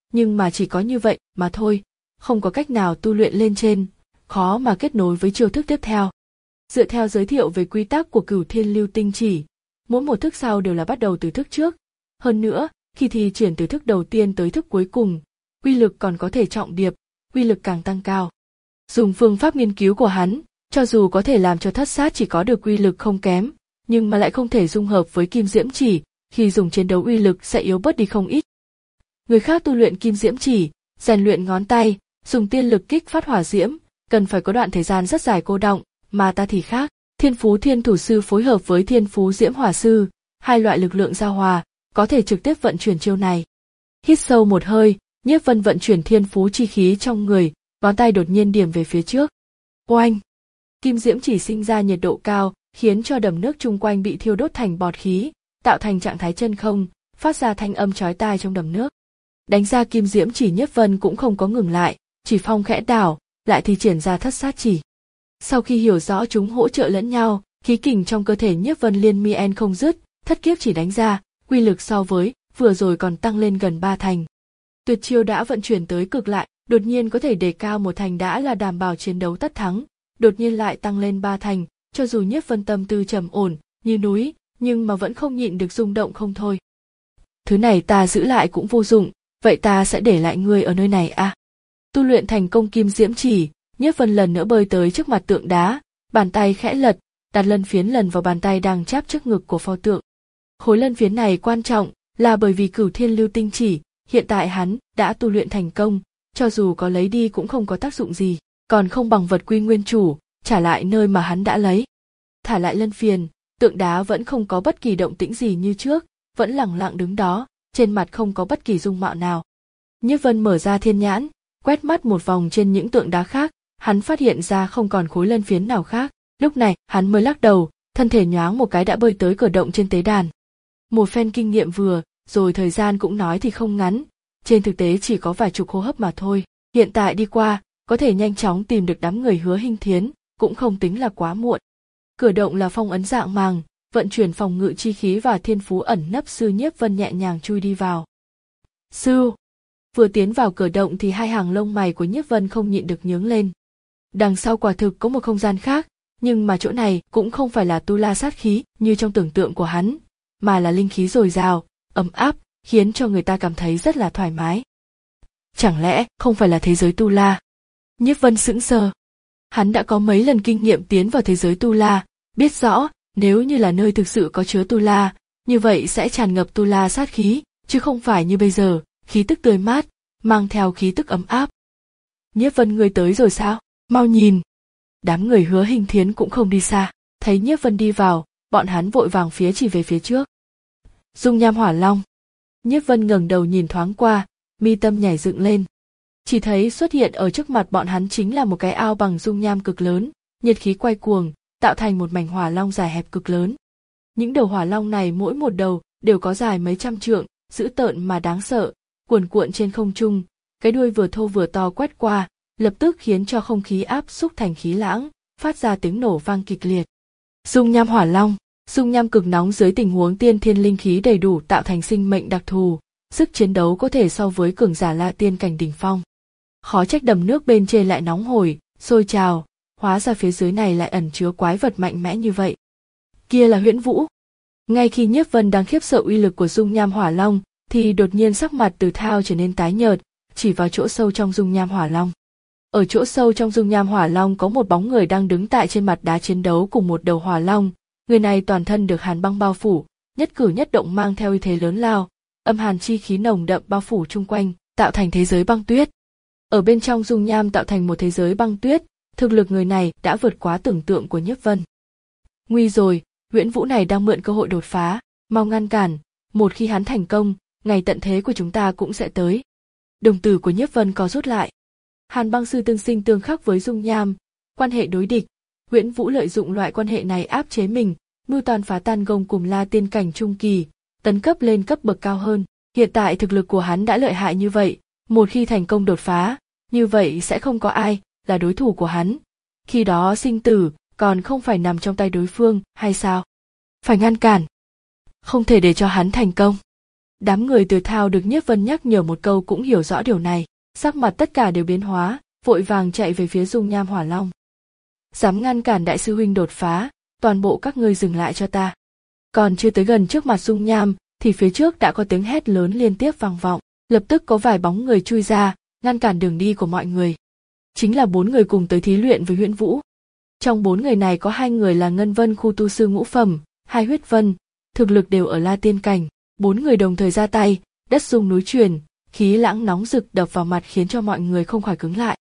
[SPEAKER 1] nhưng mà chỉ có như vậy mà thôi, không có cách nào tu luyện lên trên, khó mà kết nối với chiêu thức tiếp theo. Dựa theo giới thiệu về quy tắc của Cửu Thiên Lưu Tinh Chỉ, mỗi một thức sau đều là bắt đầu từ thức trước. Hơn nữa, khi thi triển từ thức đầu tiên tới thức cuối cùng, uy lực còn có thể trọng điệp, uy lực càng tăng cao. Dùng phương pháp nghiên cứu của hắn, cho dù có thể làm cho thất sát chỉ có được uy lực không kém, nhưng mà lại không thể dung hợp với kim diễm chỉ, khi dùng chiến đấu uy lực sẽ yếu bớt đi không ít. Người khác tu luyện kim diễm chỉ, rèn luyện ngón tay, dùng tiên lực kích phát hỏa diễm, cần phải có đoạn thời gian rất dài cô đọng, mà ta thì khác, Thiên Phú Thiên Thủ Sư phối hợp với Thiên Phú Diễm Hỏa Sư, hai loại lực lượng giao hòa, có thể trực tiếp vận chuyển chiêu này. Hít sâu một hơi, Nhiếp Vân vận chuyển thiên phú chi khí trong người, ngón tay đột nhiên điểm về phía trước. Oanh! Kim diễm chỉ sinh ra nhiệt độ cao, khiến cho đầm nước chung quanh bị thiêu đốt thành bọt khí, tạo thành trạng thái chân không, phát ra thanh âm chói tai trong đầm nước. Đánh ra kim diễm chỉ, Nhiếp Vân cũng không có ngừng lại, chỉ phong khẽ đảo, lại thi triển ra thất sát chỉ. Sau khi hiểu rõ chúng hỗ trợ lẫn nhau, khí kình trong cơ thể Nhiếp Vân liên miên không dứt, thất kiếp chỉ đánh ra, uy lực so với vừa rồi còn tăng lên gần ba thành. Tuyệt chiêu đã vận chuyển tới cực lại, đột nhiên có thể đề cao một thành đã là đảm bảo chiến đấu tất thắng, đột nhiên lại tăng lên ba thành, cho dù Nhiếp Vân tâm tư trầm ổn như núi, nhưng mà vẫn không nhịn được rung động không thôi. Thứ này ta giữ lại cũng vô dụng, vậy ta sẽ để lại ngươi ở nơi này à? Tu luyện thành công kim diễm chỉ, Nhiếp Vân lần nữa bơi tới trước mặt tượng đá, bàn tay khẽ lật, đặt lân phiến lần vào bàn tay đang chắp trước ngực của pho tượng. Khối lân phiến này quan trọng là bởi vì Cửu Thiên Lưu Tinh Chỉ, hiện tại hắn đã tu luyện thành công, cho dù có lấy đi cũng không có tác dụng gì, còn không bằng vật quy nguyên chủ, trả lại nơi mà hắn đã lấy. Thả lại lân phiến, tượng đá vẫn không có bất kỳ động tĩnh gì như trước, vẫn lẳng lặng đứng đó, trên mặt không có bất kỳ dung mạo nào. Nhiếp Vân mở ra thiên nhãn, quét mắt một vòng trên những tượng đá khác, hắn phát hiện ra không còn khối lân phiến nào khác, lúc này hắn mới lắc đầu, thân thể nhoáng một cái đã bơi tới cửa động trên tế đàn. Một phen kinh nghiệm vừa, rồi thời gian cũng nói thì không ngắn, trên thực tế chỉ có vài chục hô hấp mà thôi, hiện tại đi qua, có thể nhanh chóng tìm được đám người Hứa Hinh Thiến, cũng không tính là quá muộn. Cửa động là phong ấn dạng màng, vận chuyển phòng ngự chi khí và thiên phú ẩn nấp sư Nhiếp Vân nhẹ nhàng chui đi vào. Sư! Vừa tiến vào cửa động thì hai hàng lông mày của Nhiếp Vân không nhịn được nhướng lên. Đằng sau quả thực có một không gian khác, nhưng mà chỗ này cũng không phải là tu la sát khí như trong tưởng tượng của hắn, mà là linh khí dồi dào, ấm áp, khiến cho người ta cảm thấy rất là thoải mái. Chẳng lẽ không phải là thế giới tu la? Nhiếp Vân sững sờ. Hắn đã có mấy lần kinh nghiệm tiến vào thế giới tu la, biết rõ nếu như là nơi thực sự có chứa tu la, như vậy sẽ tràn ngập tu la sát khí, chứ không phải như bây giờ, khí tức tươi mát, mang theo khí tức ấm áp. Nhiếp Vân, ngươi tới rồi sao? Mau nhìn. Đám người Hứa Hinh Thiến cũng không đi xa, thấy Nhiếp Vân đi vào, bọn hắn vội vàng phía chỉ về phía trước. Dung nham hỏa long. Nhiếp Vân ngẩng đầu nhìn thoáng qua, mi tâm nhảy dựng lên. Chỉ thấy xuất hiện ở trước mặt bọn hắn chính là một cái ao bằng dung nham cực lớn, nhiệt khí quay cuồng, tạo thành một mảnh hỏa long dài hẹp cực lớn. Những đầu hỏa long này mỗi một đầu đều có dài mấy trăm trượng, dữ tợn mà đáng sợ, cuồn cuộn trên không trung, cái đuôi vừa thô vừa to quét qua, lập tức khiến cho không khí áp xúc thành khí lãng, phát ra tiếng nổ vang kịch liệt. Dung nham hỏa long, dung nham cực nóng dưới tình huống tiên thiên linh khí đầy đủ tạo thành sinh mệnh đặc thù, sức chiến đấu có thể so với cường giả La Tiên cảnh đỉnh phong. Khó trách đầm nước bên trên lại nóng hổi, sôi trào, hóa ra phía dưới này lại ẩn chứa quái vật mạnh mẽ như vậy. Kia là Huyễn Vũ. Ngay khi Nhiếp Vân đang khiếp sợ uy lực của dung nham hỏa long, thì đột nhiên sắc mặt Từ Thao trở nên tái nhợt, chỉ vào chỗ sâu trong dung nham hỏa long. Ở chỗ sâu trong dung nham hỏa long có một bóng người đang đứng tại trên mặt đá chiến đấu cùng một đầu hỏa long, người này toàn thân được hàn băng bao phủ, nhất cử nhất động mang theo uy thế lớn lao, âm hàn chi khí nồng đậm bao phủ chung quanh, tạo thành thế giới băng tuyết. Ở bên trong dung nham tạo thành một thế giới băng tuyết, thực lực người này đã vượt quá tưởng tượng của Nhiếp Vân. Nguy rồi, Huyễn Vũ này đang mượn cơ hội đột phá, mau ngăn cản, một khi hắn thành công, ngày tận thế của chúng ta cũng sẽ tới. Đồng tử của Nhiếp Vân co rút lại. Hàn băng sư tương sinh tương khắc với dung nham, quan hệ đối địch, Huyễn Vũ lợi dụng loại quan hệ này áp chế mình, mưu toàn phá tan gông cùng La Tiên cảnh trung kỳ, tấn cấp lên cấp bậc cao hơn. Hiện tại thực lực của hắn đã lợi hại như vậy, một khi thành công đột phá, như vậy sẽ không có ai là đối thủ của hắn. Khi đó sinh tử còn không phải nằm trong tay đối phương hay sao? Phải ngăn cản, không thể để cho hắn thành công. Đám người Từ Thao được Nhiếp Vân nhắc nhở một câu cũng hiểu rõ điều này, sắc mặt tất cả đều biến hóa, vội vàng chạy về phía Dung Nham Hỏa Long. Dám ngăn cản đại sư huynh đột phá, toàn bộ các ngươi dừng lại cho ta. Còn chưa tới gần trước mặt Dung Nham, thì phía trước đã có tiếng hét lớn liên tiếp vang vọng, lập tức có vài bóng người chui ra, ngăn cản đường đi của mọi người. Chính là bốn người cùng tới thí luyện với Huyễn Vũ. Trong bốn người này có hai người là Ngân Vân khu tu sư ngũ phẩm, hai Huyết Vân, thực lực đều ở La Tiên cảnh. Bốn người đồng thời ra tay, đất rung núi chuyển, khí lãng nóng rực đập vào mặt khiến cho mọi người không khỏi cứng lại.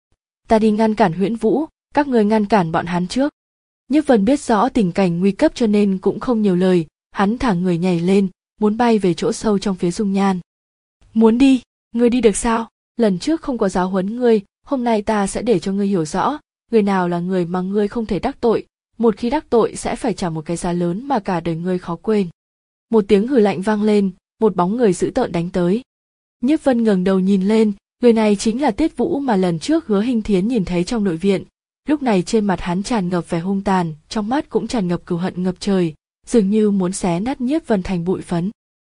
[SPEAKER 1] Ta đi ngăn cản Huyễn Vũ, các người ngăn cản bọn hắn trước. Nhiếp Vân biết rõ tình cảnh nguy cấp cho nên cũng không nhiều lời, hắn thả người nhảy lên, muốn bay về chỗ sâu trong phía dung nhan. Muốn đi, ngươi đi được sao? Lần trước không có giáo huấn ngươi, hôm nay ta sẽ để cho ngươi hiểu rõ, người nào là người mà ngươi không thể đắc tội, một khi đắc tội sẽ phải trả một cái giá lớn mà cả đời ngươi khó quên. Một tiếng hừ lạnh vang lên, một bóng người dữ tợn đánh tới. Nhiếp Vân ngẩng đầu nhìn lên, người này chính là Tiết Vũ mà lần trước Hứa Hinh Thiến nhìn thấy trong nội viện. Lúc này trên mặt hắn tràn ngập vẻ hung tàn, trong mắt cũng tràn ngập cừu hận ngập trời, dường như muốn xé nát Nhiếp Vân thành bụi phấn.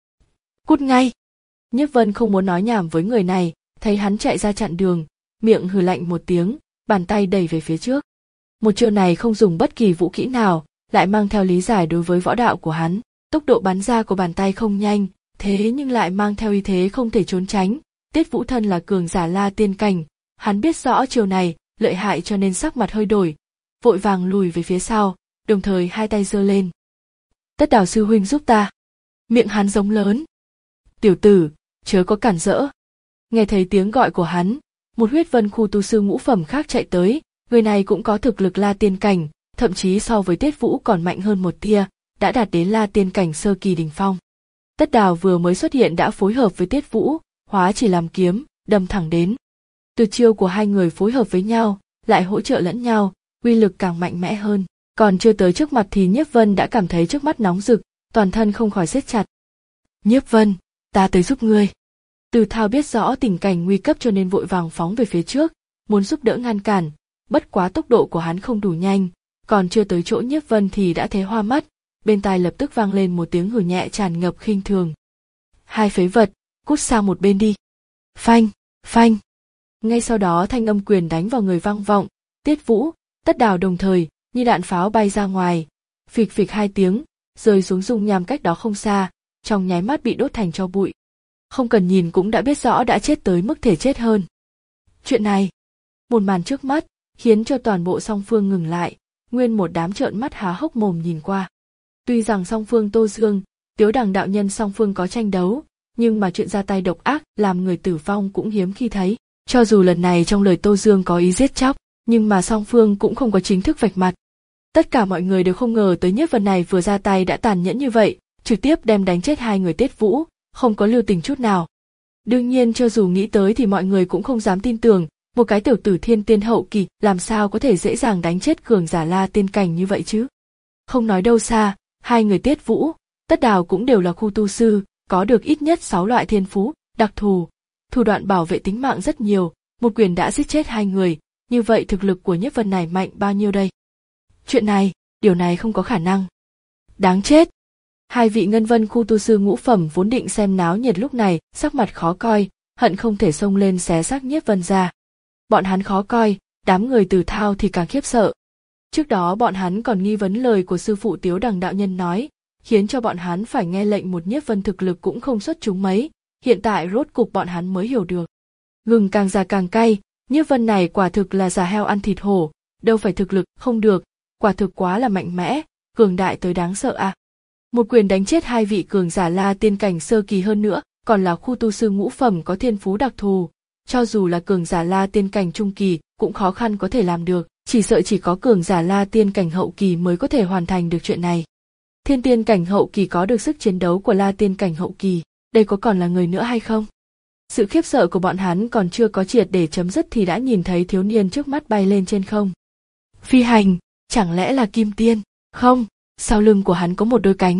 [SPEAKER 1] Cút ngay! Nhiếp Vân không muốn nói nhảm với người này, thấy hắn chạy ra chặn đường, miệng hừ lạnh một tiếng, bàn tay đẩy về phía trước. Một chiêu này không dùng bất kỳ vũ kỹ nào, lại mang theo lý giải đối với võ đạo của hắn. Tốc độ bắn ra của bàn tay không nhanh, thế nhưng lại mang theo uy thế không thể trốn tránh. Tiết Vũ thân là cường giả La Tiên cảnh, hắn biết rõ chiêu này lợi hại cho nên sắc mặt hơi đổi, vội vàng lùi về phía sau, đồng thời hai tay giơ lên. Tất Đào sư huynh giúp ta. Miệng hắn giống lớn. Tiểu tử, chớ có cản rỡ. Nghe thấy tiếng gọi của hắn, một Huyết Vân khu tu sư ngũ phẩm khác chạy tới, người này cũng có thực lực La Tiên cảnh, thậm chí so với Tiết Vũ còn mạnh hơn một tia, đã đạt đến La Tiên cảnh sơ kỳ đỉnh phong. Tất Đào vừa mới xuất hiện đã phối hợp với Tiết Vũ, hóa chỉ làm kiếm, đâm thẳng đến. Tuyệt chiêu của hai người phối hợp với nhau, lại hỗ trợ lẫn nhau, uy lực càng mạnh mẽ hơn. Còn chưa tới trước mặt thì Nhiếp Vân đã cảm thấy trước mắt nóng rực, toàn thân không khỏi siết chặt. Nhiếp Vân, ta tới giúp ngươi. Từ Thao biết rõ tình cảnh nguy cấp cho nên vội vàng phóng về phía trước, muốn giúp đỡ ngăn cản, bất quá tốc độ của hắn không đủ nhanh, còn chưa tới chỗ Nhiếp Vân thì đã thấy hoa mắt, bên tai lập tức vang lên một tiếng hừ nhẹ tràn ngập khinh thường. Hai phế vật, cút sang một bên đi. Phanh, phanh. Ngay sau đó thanh âm quyền đánh vào người vang vọng, Tiết Vũ, Tất Đào đồng thời, như đạn pháo bay ra ngoài, phịch phịch hai tiếng, rơi xuống dung nham cách đó không xa, trong nháy mắt bị đốt thành tro bụi. Không cần nhìn cũng đã biết rõ đã chết tới mức thể chết hơn. Chuyện này, một màn trước mắt, khiến cho toàn bộ song phương ngừng lại, nguyên một đám trợn mắt há hốc mồm nhìn qua. Tuy rằng song phương Tô Dương, Tiếu Đằng đạo nhân song phương có tranh đấu, nhưng mà chuyện ra tay độc ác làm người tử vong cũng hiếm khi thấy. Cho dù lần này trong lời Tô Dương có ý giết chóc, nhưng mà song phương cũng không có chính thức vạch mặt. Tất cả mọi người đều không ngờ tới Nhiếp Vân này vừa ra tay đã tàn nhẫn như vậy, trực tiếp đem đánh chết hai người Tiết Vũ, không có lưu tình chút nào. Đương nhiên cho dù nghĩ tới thì mọi người cũng không dám tin tưởng, một cái tiểu tử thiên tiên hậu kỳ làm sao có thể dễ dàng đánh chết cường giả La Tiên cảnh như vậy chứ. Không nói đâu xa, hai người Tiết Vũ, Tất Đào cũng đều là khu tu sư, có được ít nhất sáu loại thiên phú, đặc thù, thủ đoạn bảo vệ tính mạng rất nhiều, một quyền đã giết chết hai người, như vậy thực lực của Nhiếp Vân này mạnh bao nhiêu đây? Chuyện này, điều này không có khả năng. Đáng chết! Hai vị Ngân Vân khu tu sư ngũ phẩm vốn định xem náo nhiệt lúc này, sắc mặt khó coi, hận không thể xông lên xé xác Nhiếp Vân ra. Bọn hắn khó coi, đám người Từ Thao thì càng khiếp sợ. Trước đó bọn hắn còn nghi vấn lời của sư phụ Tiếu Đằng đạo nhân nói, khiến cho bọn hắn phải nghe lệnh một Nhiếp Vân thực lực cũng không xuất chúng mấy, hiện tại rốt cục bọn hắn mới hiểu được. Gừng càng già càng cay, Nhiếp Vân này quả thực là già heo ăn thịt hổ, đâu phải thực lực không được, quả thực quá là mạnh mẽ, cường đại tới đáng sợ à. Một quyền đánh chết hai vị cường giả La Tiên cảnh sơ kỳ hơn nữa, còn là khu tu sư ngũ phẩm có thiên phú đặc thù, cho dù là cường giả La Tiên cảnh trung kỳ cũng khó khăn có thể làm được, chỉ sợ chỉ có cường giả La Tiên cảnh hậu kỳ mới có thể hoàn thành được chuyện này. Thiên Tiên cảnh hậu kỳ có được sức chiến đấu của La Tiên cảnh hậu kỳ, đây có còn là người nữa hay không? Sự khiếp sợ của bọn hắn còn chưa có triệt để chấm dứt thì đã nhìn thấy thiếu niên trước mắt bay lên trên không. Phi hành, chẳng lẽ là Kim Tiên? Không, sau lưng của hắn có một đôi cánh.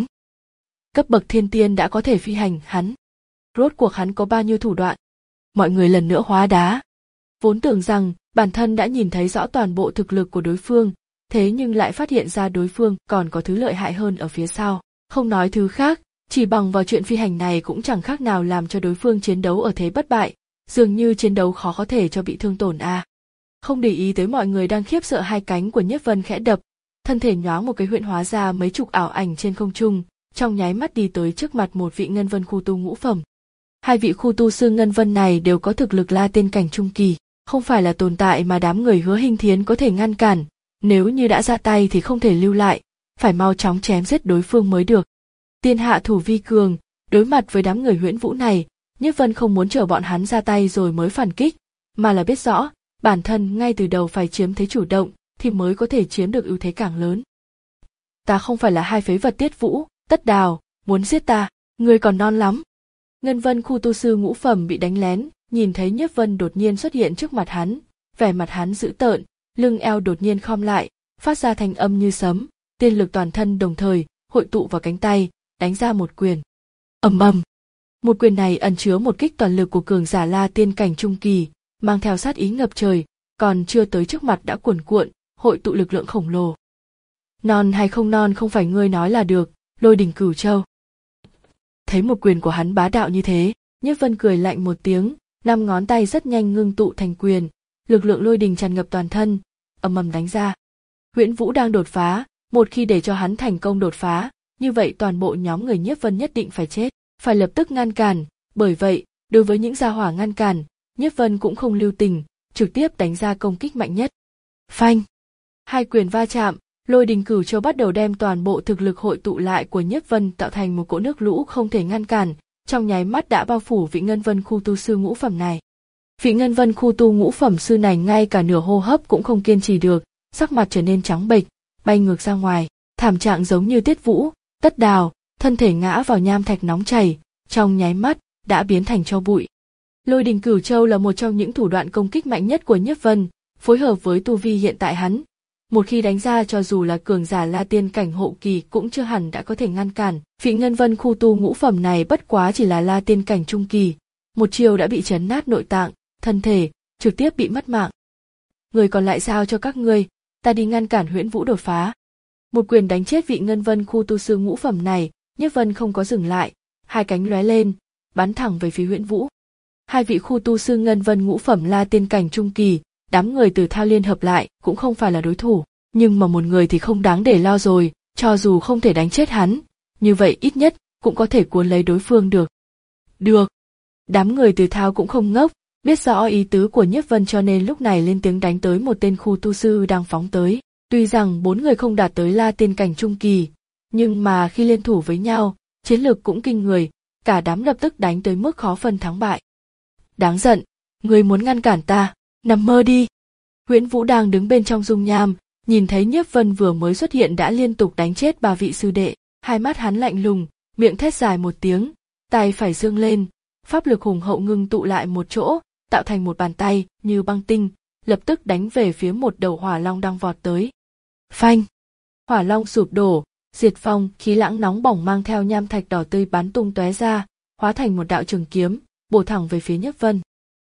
[SPEAKER 1] Cấp bậc thiên tiên đã có thể phi hành, hắn. Rốt cuộc hắn có bao nhiêu thủ đoạn? Mọi người lần nữa hóa đá. Vốn tưởng rằng bản thân đã nhìn thấy rõ toàn bộ thực lực của đối phương, thế nhưng lại phát hiện ra đối phương còn có thứ lợi hại hơn ở phía sau. Không nói thứ khác, Chỉ bằng vào chuyện phi hành này cũng chẳng khác nào làm cho đối phương chiến đấu ở thế bất bại, dường như chiến đấu khó có thể cho bị thương tổn à. Không để ý tới mọi người đang khiếp sợ, hai cánh của Nhiếp Vân khẽ đập, thân thể nhoáng một cái huyễn hóa ra mấy chục ảo ảnh trên không trung, trong nháy mắt đi tới trước mặt một vị ngân vân khu tu ngũ phẩm. Hai vị khu tu sư ngân vân này đều có thực lực La Tiên cảnh trung kỳ, không phải là tồn tại mà đám người Hứa Hinh Thiến có thể ngăn cản, nếu như đã ra tay thì không thể lưu lại, phải mau chóng chém giết đối phương mới được. Tiên hạ thủ vi cường, đối mặt với đám người Huyễn Vũ này, Nhiếp Vân không muốn chờ bọn hắn ra tay rồi mới phản kích, mà là biết rõ, bản thân ngay từ đầu phải chiếm thế chủ động, thì mới có thể chiếm được ưu thế càng lớn. Ta không phải là hai phế vật Tiết Vũ, Tất Đào, muốn giết ta, ngươi còn non lắm. Ngân Vân khu tu sư ngũ phẩm bị đánh lén, nhìn thấy Nhiếp Vân đột nhiên xuất hiện trước mặt hắn, vẻ mặt hắn dữ tợn, lưng eo đột nhiên khom lại, phát ra thanh âm như sấm, tiên lực toàn thân đồng thời hội tụ vào cánh tay, đánh ra một quyền. Ầm ầm. Một quyền này ẩn chứa một kích toàn lực của cường giả La Tiên cảnh trung kỳ, mang theo sát ý ngập trời, còn chưa tới trước mặt đã cuồn cuộn, hội tụ lực lượng khổng lồ. Non hay không non không phải ngươi nói là được, Lôi Đỉnh Cửu Châu. Thấy một quyền của hắn bá đạo như thế, Nhiếp Vân cười lạnh một tiếng, năm ngón tay rất nhanh ngưng tụ thành quyền, lực lượng lôi đình tràn ngập toàn thân, ầm ầm đánh ra. Huyễn Vũ đang đột phá, một khi để cho hắn thành công đột phá, như vậy toàn bộ nhóm người Nhiếp Vân nhất định phải chết, phải lập tức ngăn cản, bởi vậy, đối với những gia hỏa ngăn cản, Nhiếp Vân cũng không lưu tình, trực tiếp đánh ra công kích mạnh nhất. Phanh! Hai quyền va chạm, Lôi Đình Cửu Châu bắt đầu đem toàn bộ thực lực hội tụ lại của Nhiếp Vân tạo thành một cỗ nước lũ không thể ngăn cản, trong nháy mắt đã bao phủ vị Ngân Vân khu tu sư ngũ phẩm này. Vị Ngân Vân khu tu ngũ phẩm sư này ngay cả nửa hô hấp cũng không kiên trì được, sắc mặt trở nên trắng bệch, bay ngược ra ngoài, thảm trạng giống như Tiết Vũ, Tất Đào, thân thể ngã vào nham thạch nóng chảy, trong nháy mắt đã biến thành tro bụi. Lôi Đình Cửu Châu là một trong những thủ đoạn công kích mạnh nhất của Nhiếp Vân, phối hợp với tu vi hiện tại hắn, một khi đánh ra cho dù là cường giả La Tiên cảnh hậu kỳ cũng chưa hẳn đã có thể ngăn cản. Vị Ngân Vân khu tu ngũ phẩm này bất quá chỉ là La Tiên cảnh trung kỳ, một chiều đã bị chấn nát nội tạng, thân thể trực tiếp bị mất mạng. Người còn lại giao cho các ngươi, ta đi ngăn cản Huyễn Vũ đột phá. Một quyền đánh chết vị Ngân Vân khu tu sư ngũ phẩm này, Nhiếp Vân không có dừng lại, hai cánh lóe lên, bắn thẳng về phía Huyễn Vũ. Hai vị khu tu sư Ngân Vân ngũ phẩm La Tiên cảnh trung kỳ, đám người Từ Thao liên hợp lại cũng không phải là đối thủ, nhưng mà một người thì không đáng để lo rồi, cho dù không thể đánh chết hắn, như vậy ít nhất cũng có thể cuốn lấy đối phương được. Được. Đám người Từ Thao cũng không ngốc, biết rõ ý tứ của Nhiếp Vân cho nên lúc này lên tiếng đánh tới một tên khu tu sư đang phóng tới. Tuy rằng bốn người không đạt tới La Tiên cảnh trung kỳ, nhưng mà khi liên thủ với nhau, chiến lược cũng kinh người, cả đám lập tức đánh tới mức khó phân thắng bại. Đáng giận, ngươi muốn ngăn cản ta, nằm mơ đi. Huyễn Vũ đang đứng bên trong dung nham, nhìn thấy Nhiếp Vân vừa mới xuất hiện đã liên tục đánh chết ba vị sư đệ, hai mắt hắn lạnh lùng, miệng thét dài một tiếng, tay phải giương lên, pháp lực hùng hậu ngưng tụ lại một chỗ, tạo thành một bàn tay như băng tinh, lập tức đánh về phía một đầu hỏa long đang vọt tới. Phanh! Hỏa long sụp đổ, diệt phong, khí lãng nóng bỏng mang theo nham thạch đỏ tươi bắn tung tóe ra, hóa thành một đạo trường kiếm, bổ thẳng về phía Nhiếp Vân.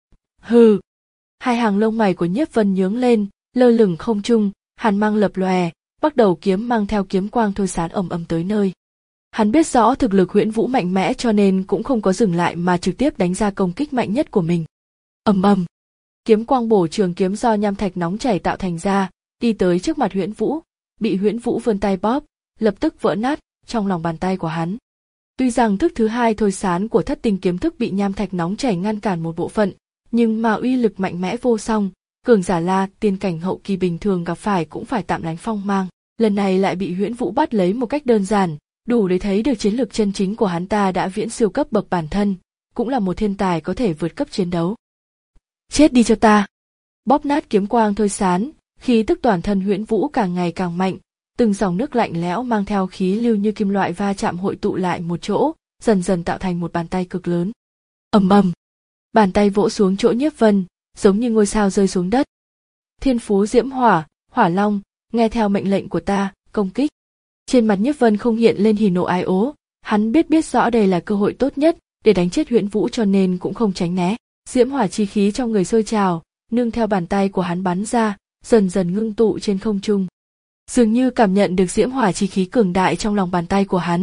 [SPEAKER 1] Hừ! Hai hàng lông mày của Nhiếp Vân nhướng lên, lơ lửng không trung, hàn mang lập lòe, bắt đầu kiếm mang theo kiếm quang thôi sán ầm ầm tới nơi. Hắn biết rõ thực lực Huyễn Vũ mạnh mẽ cho nên cũng không có dừng lại mà trực tiếp đánh ra công kích mạnh nhất của mình. Ầm ầm! Kiếm quang bổ trường kiếm do nham thạch nóng chảy tạo thành ra, đi tới trước mặt Huyễn Vũ, bị Huyễn Vũ vươn tay bóp, lập tức vỡ nát trong lòng bàn tay của hắn. Tuy rằng thức thứ hai thôi sán của Thất Tinh kiếm thức bị nham thạch nóng chảy ngăn cản một bộ phận, nhưng mà uy lực mạnh mẽ vô song, cường giả La Tiên cảnh hậu kỳ bình thường gặp phải cũng phải tạm lánh phong mang, lần này lại bị Huyễn Vũ bắt lấy một cách đơn giản, đủ để thấy được chiến lược chân chính của hắn ta đã viễn siêu cấp bậc bản thân, cũng là một thiên tài có thể vượt cấp chiến đấu. Chết đi cho ta! Bóp nát kiếm quang thôi sán, khí tức toàn thân Huyễn Vũ càng ngày càng mạnh, từng dòng nước lạnh lẽo mang theo khí lưu như kim loại va chạm hội tụ lại một chỗ, dần dần tạo thành một bàn tay cực lớn. Ầm ầm! Bàn tay vỗ xuống chỗ Nhiếp Vân, giống như ngôi sao rơi xuống đất. Thiên phú diễm hỏa, hỏa long, nghe theo mệnh lệnh của ta, công kích. Trên mặt Nhiếp Vân không hiện lên hỉ nộ ái ố, hắn biết biết rõ đây là cơ hội tốt nhất để đánh chết Huyễn Vũ cho nên cũng không tránh né. Diễm hỏa chi khí trong người sôi trào, nương theo bàn tay của hắn bắn ra, dần dần ngưng tụ trên không trung. Dường như cảm nhận được diễm hỏa chi khí cường đại trong lòng bàn tay của hắn,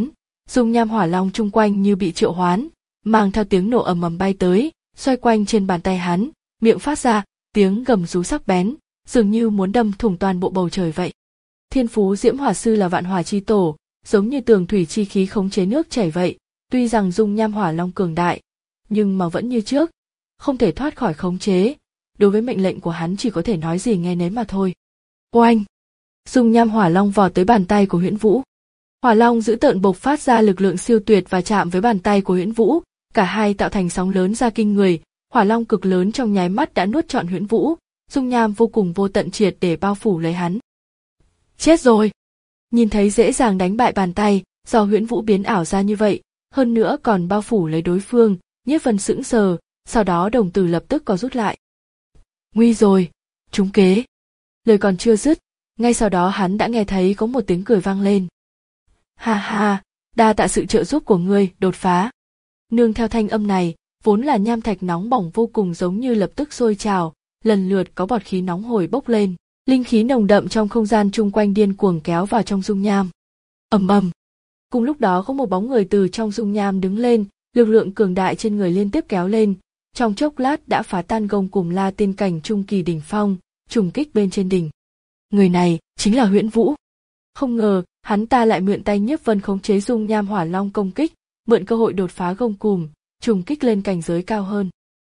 [SPEAKER 1] dung nham hỏa long chung quanh như bị triệu hoán, mang theo tiếng nổ ầm ầm bay tới, xoay quanh trên bàn tay hắn, miệng phát ra tiếng gầm rú sắc bén, dường như muốn đâm thủng toàn bộ bầu trời vậy. Thiên phú diễm hỏa sư là vạn hỏa chi tổ, giống như tường thủy chi khí khống chế nước chảy vậy, tuy rằng dung nham hỏa long cường đại, nhưng mà vẫn như trước, không thể thoát khỏi khống chế, đối với mệnh lệnh của hắn chỉ có thể nói gì nghe nấy mà thôi. Oanh! Dung nham hỏa long vọt tới bàn tay của Huyễn Vũ. Hỏa long dữ tợn bộc phát ra lực lượng siêu tuyệt và chạm với bàn tay của Huyễn Vũ, cả hai tạo thành sóng lớn ra kinh người, hỏa long cực lớn trong nháy mắt đã nuốt trọn Huyễn Vũ, dung nham vô cùng vô tận triệt để bao phủ lấy hắn. Chết rồi! Nhìn thấy dễ dàng đánh bại bàn tay, do Huyễn Vũ biến ảo ra như vậy, hơn nữa còn bao phủ lấy đối phương, Nhiếp Vân sững sờ, sau đó đồng tử lập tức co rút lại. Nguy rồi, trúng kế. Lời còn chưa dứt, ngay sau đó hắn đã nghe thấy có một tiếng cười vang lên. Ha ha, đa tạ sự trợ giúp của ngươi, đột phá. Nương theo thanh âm này, vốn là nham thạch nóng bỏng vô cùng giống như lập tức sôi trào, lần lượt có bọt khí nóng hổi bốc lên, linh khí nồng đậm trong không gian chung quanh điên cuồng kéo vào trong dung nham. Ầm ầm. Cùng lúc đó có một bóng người từ trong dung nham đứng lên, lực lượng cường đại trên người liên tiếp kéo lên, trong chốc lát đã phá tan gông cùm La Tiên cảnh trung kỳ đỉnh phong, trùng kích bên trên đỉnh. Người này chính là Huyễn Vũ. Không ngờ, hắn ta lại mượn tay Nhiếp Vân khống chế dung nham hỏa long công kích, mượn cơ hội đột phá gông cùm, trùng kích lên cảnh giới cao hơn.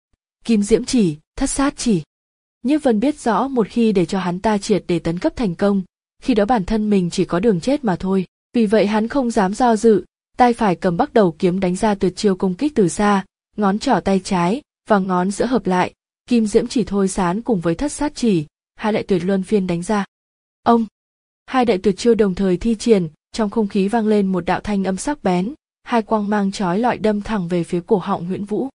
[SPEAKER 1] Kim diễm chỉ, thất sát chỉ. Nhiếp Vân biết rõ một khi để cho hắn ta triệt để tấn cấp thành công, khi đó bản thân mình chỉ có đường chết mà thôi. Vì vậy hắn không dám do dự, tay phải cầm Bắc Đầu kiếm đánh ra tuyệt chiêu công kích từ xa, ngón trỏ tay trái và ngón giữa hợp lại, kim diễm chỉ thôi sán cùng với thất sát chỉ, hai đại tuyệt luân phiên đánh ra. Ông, hai đại tuyệt chiêu đồng thời thi triển, trong không khí vang lên một đạo thanh âm sắc bén, hai quang mang chói lọi đâm thẳng về phía cổ họng Huyễn Vũ.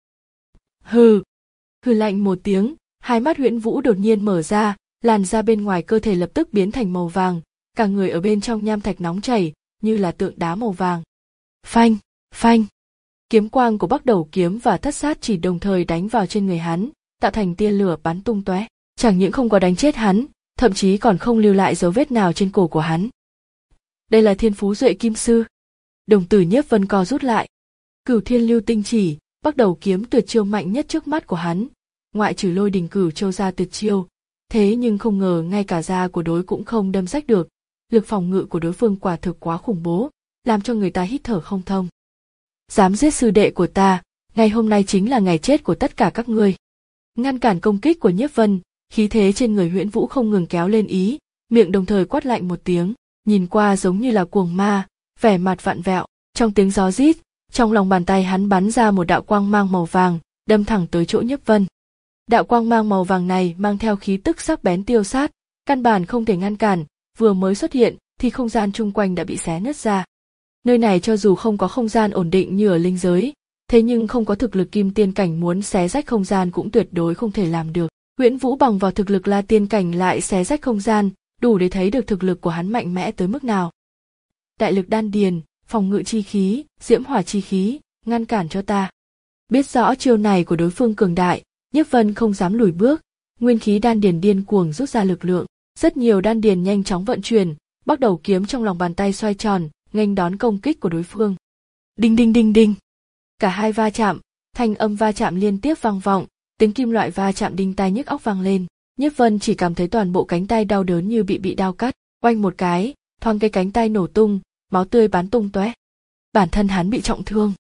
[SPEAKER 1] Hừ, hừ lạnh một tiếng, hai mắt Huyễn Vũ đột nhiên mở ra, làn da bên ngoài cơ thể lập tức biến thành màu vàng, cả người ở bên trong nham thạch nóng chảy, như là tượng đá màu vàng. Phanh, phanh. Kiếm quang của Bắc Đầu kiếm và thất sát chỉ đồng thời đánh vào trên người hắn, tạo thành tia lửa bắn tung tóe. Chẳng những không có đánh chết hắn, thậm chí còn không lưu lại dấu vết nào trên cổ của hắn. Đây là thiên phú duệ kim sư. Đồng tử Nhiếp Vân co rút lại. Cửu thiên lưu tinh chỉ, Bắc Đầu kiếm tuyệt chiêu mạnh nhất trước mắt của hắn, ngoại trừ lôi đình cửu châu ra tuyệt chiêu, thế nhưng không ngờ ngay cả da của đối cũng không đâm rách được. Lực phòng ngự của đối phương quả thực quá khủng bố, làm cho người ta hít thở không thông. Dám giết sư đệ của ta, ngày hôm nay chính là ngày chết của tất cả các ngươi. Ngăn cản công kích của Nhiếp Vân, khí thế trên người Huyễn Vũ không ngừng kéo lên ý, miệng đồng thời quát lạnh một tiếng, nhìn qua giống như là cuồng ma, vẻ mặt vặn vẹo. Trong tiếng gió rít, trong lòng bàn tay hắn bắn ra một đạo quang mang màu vàng, đâm thẳng tới chỗ Nhiếp Vân. Đạo quang mang màu vàng này mang theo khí tức sắc bén tiêu sát, căn bản không thể ngăn cản, vừa mới xuất hiện thì không gian chung quanh đã bị xé nứt ra. Nơi này cho dù không có không gian ổn định như ở linh giới, thế nhưng không có thực lực kim tiên cảnh muốn xé rách không gian cũng tuyệt đối không thể làm được. Huyễn Vũ bằng vào thực lực La Tiên cảnh lại xé rách không gian, đủ để thấy được thực lực của hắn mạnh mẽ tới mức nào. Đại lực đan điền, phòng ngự chi khí, diễm hỏa chi khí, ngăn cản cho ta. Biết rõ chiêu này của đối phương cường đại, Nhiếp Vân không dám lùi bước, nguyên khí đan điền điên cuồng rút ra lực lượng, rất nhiều đan điền nhanh chóng vận chuyển, Bắc Đầu kiếm trong lòng bàn tay xoay tròn, nghênh đón công kích của đối phương. Đinh đinh đinh đinh. Cả hai va chạm, thanh âm va chạm liên tiếp vang vọng, tiếng kim loại va chạm đinh tai nhức óc vang lên. Nhiếp Vân chỉ cảm thấy toàn bộ cánh tay đau đớn như bị bị đao cắt, oanh một cái, thoáng cái cánh tay nổ tung, máu tươi bắn tung tóe. Bản thân hắn bị trọng thương.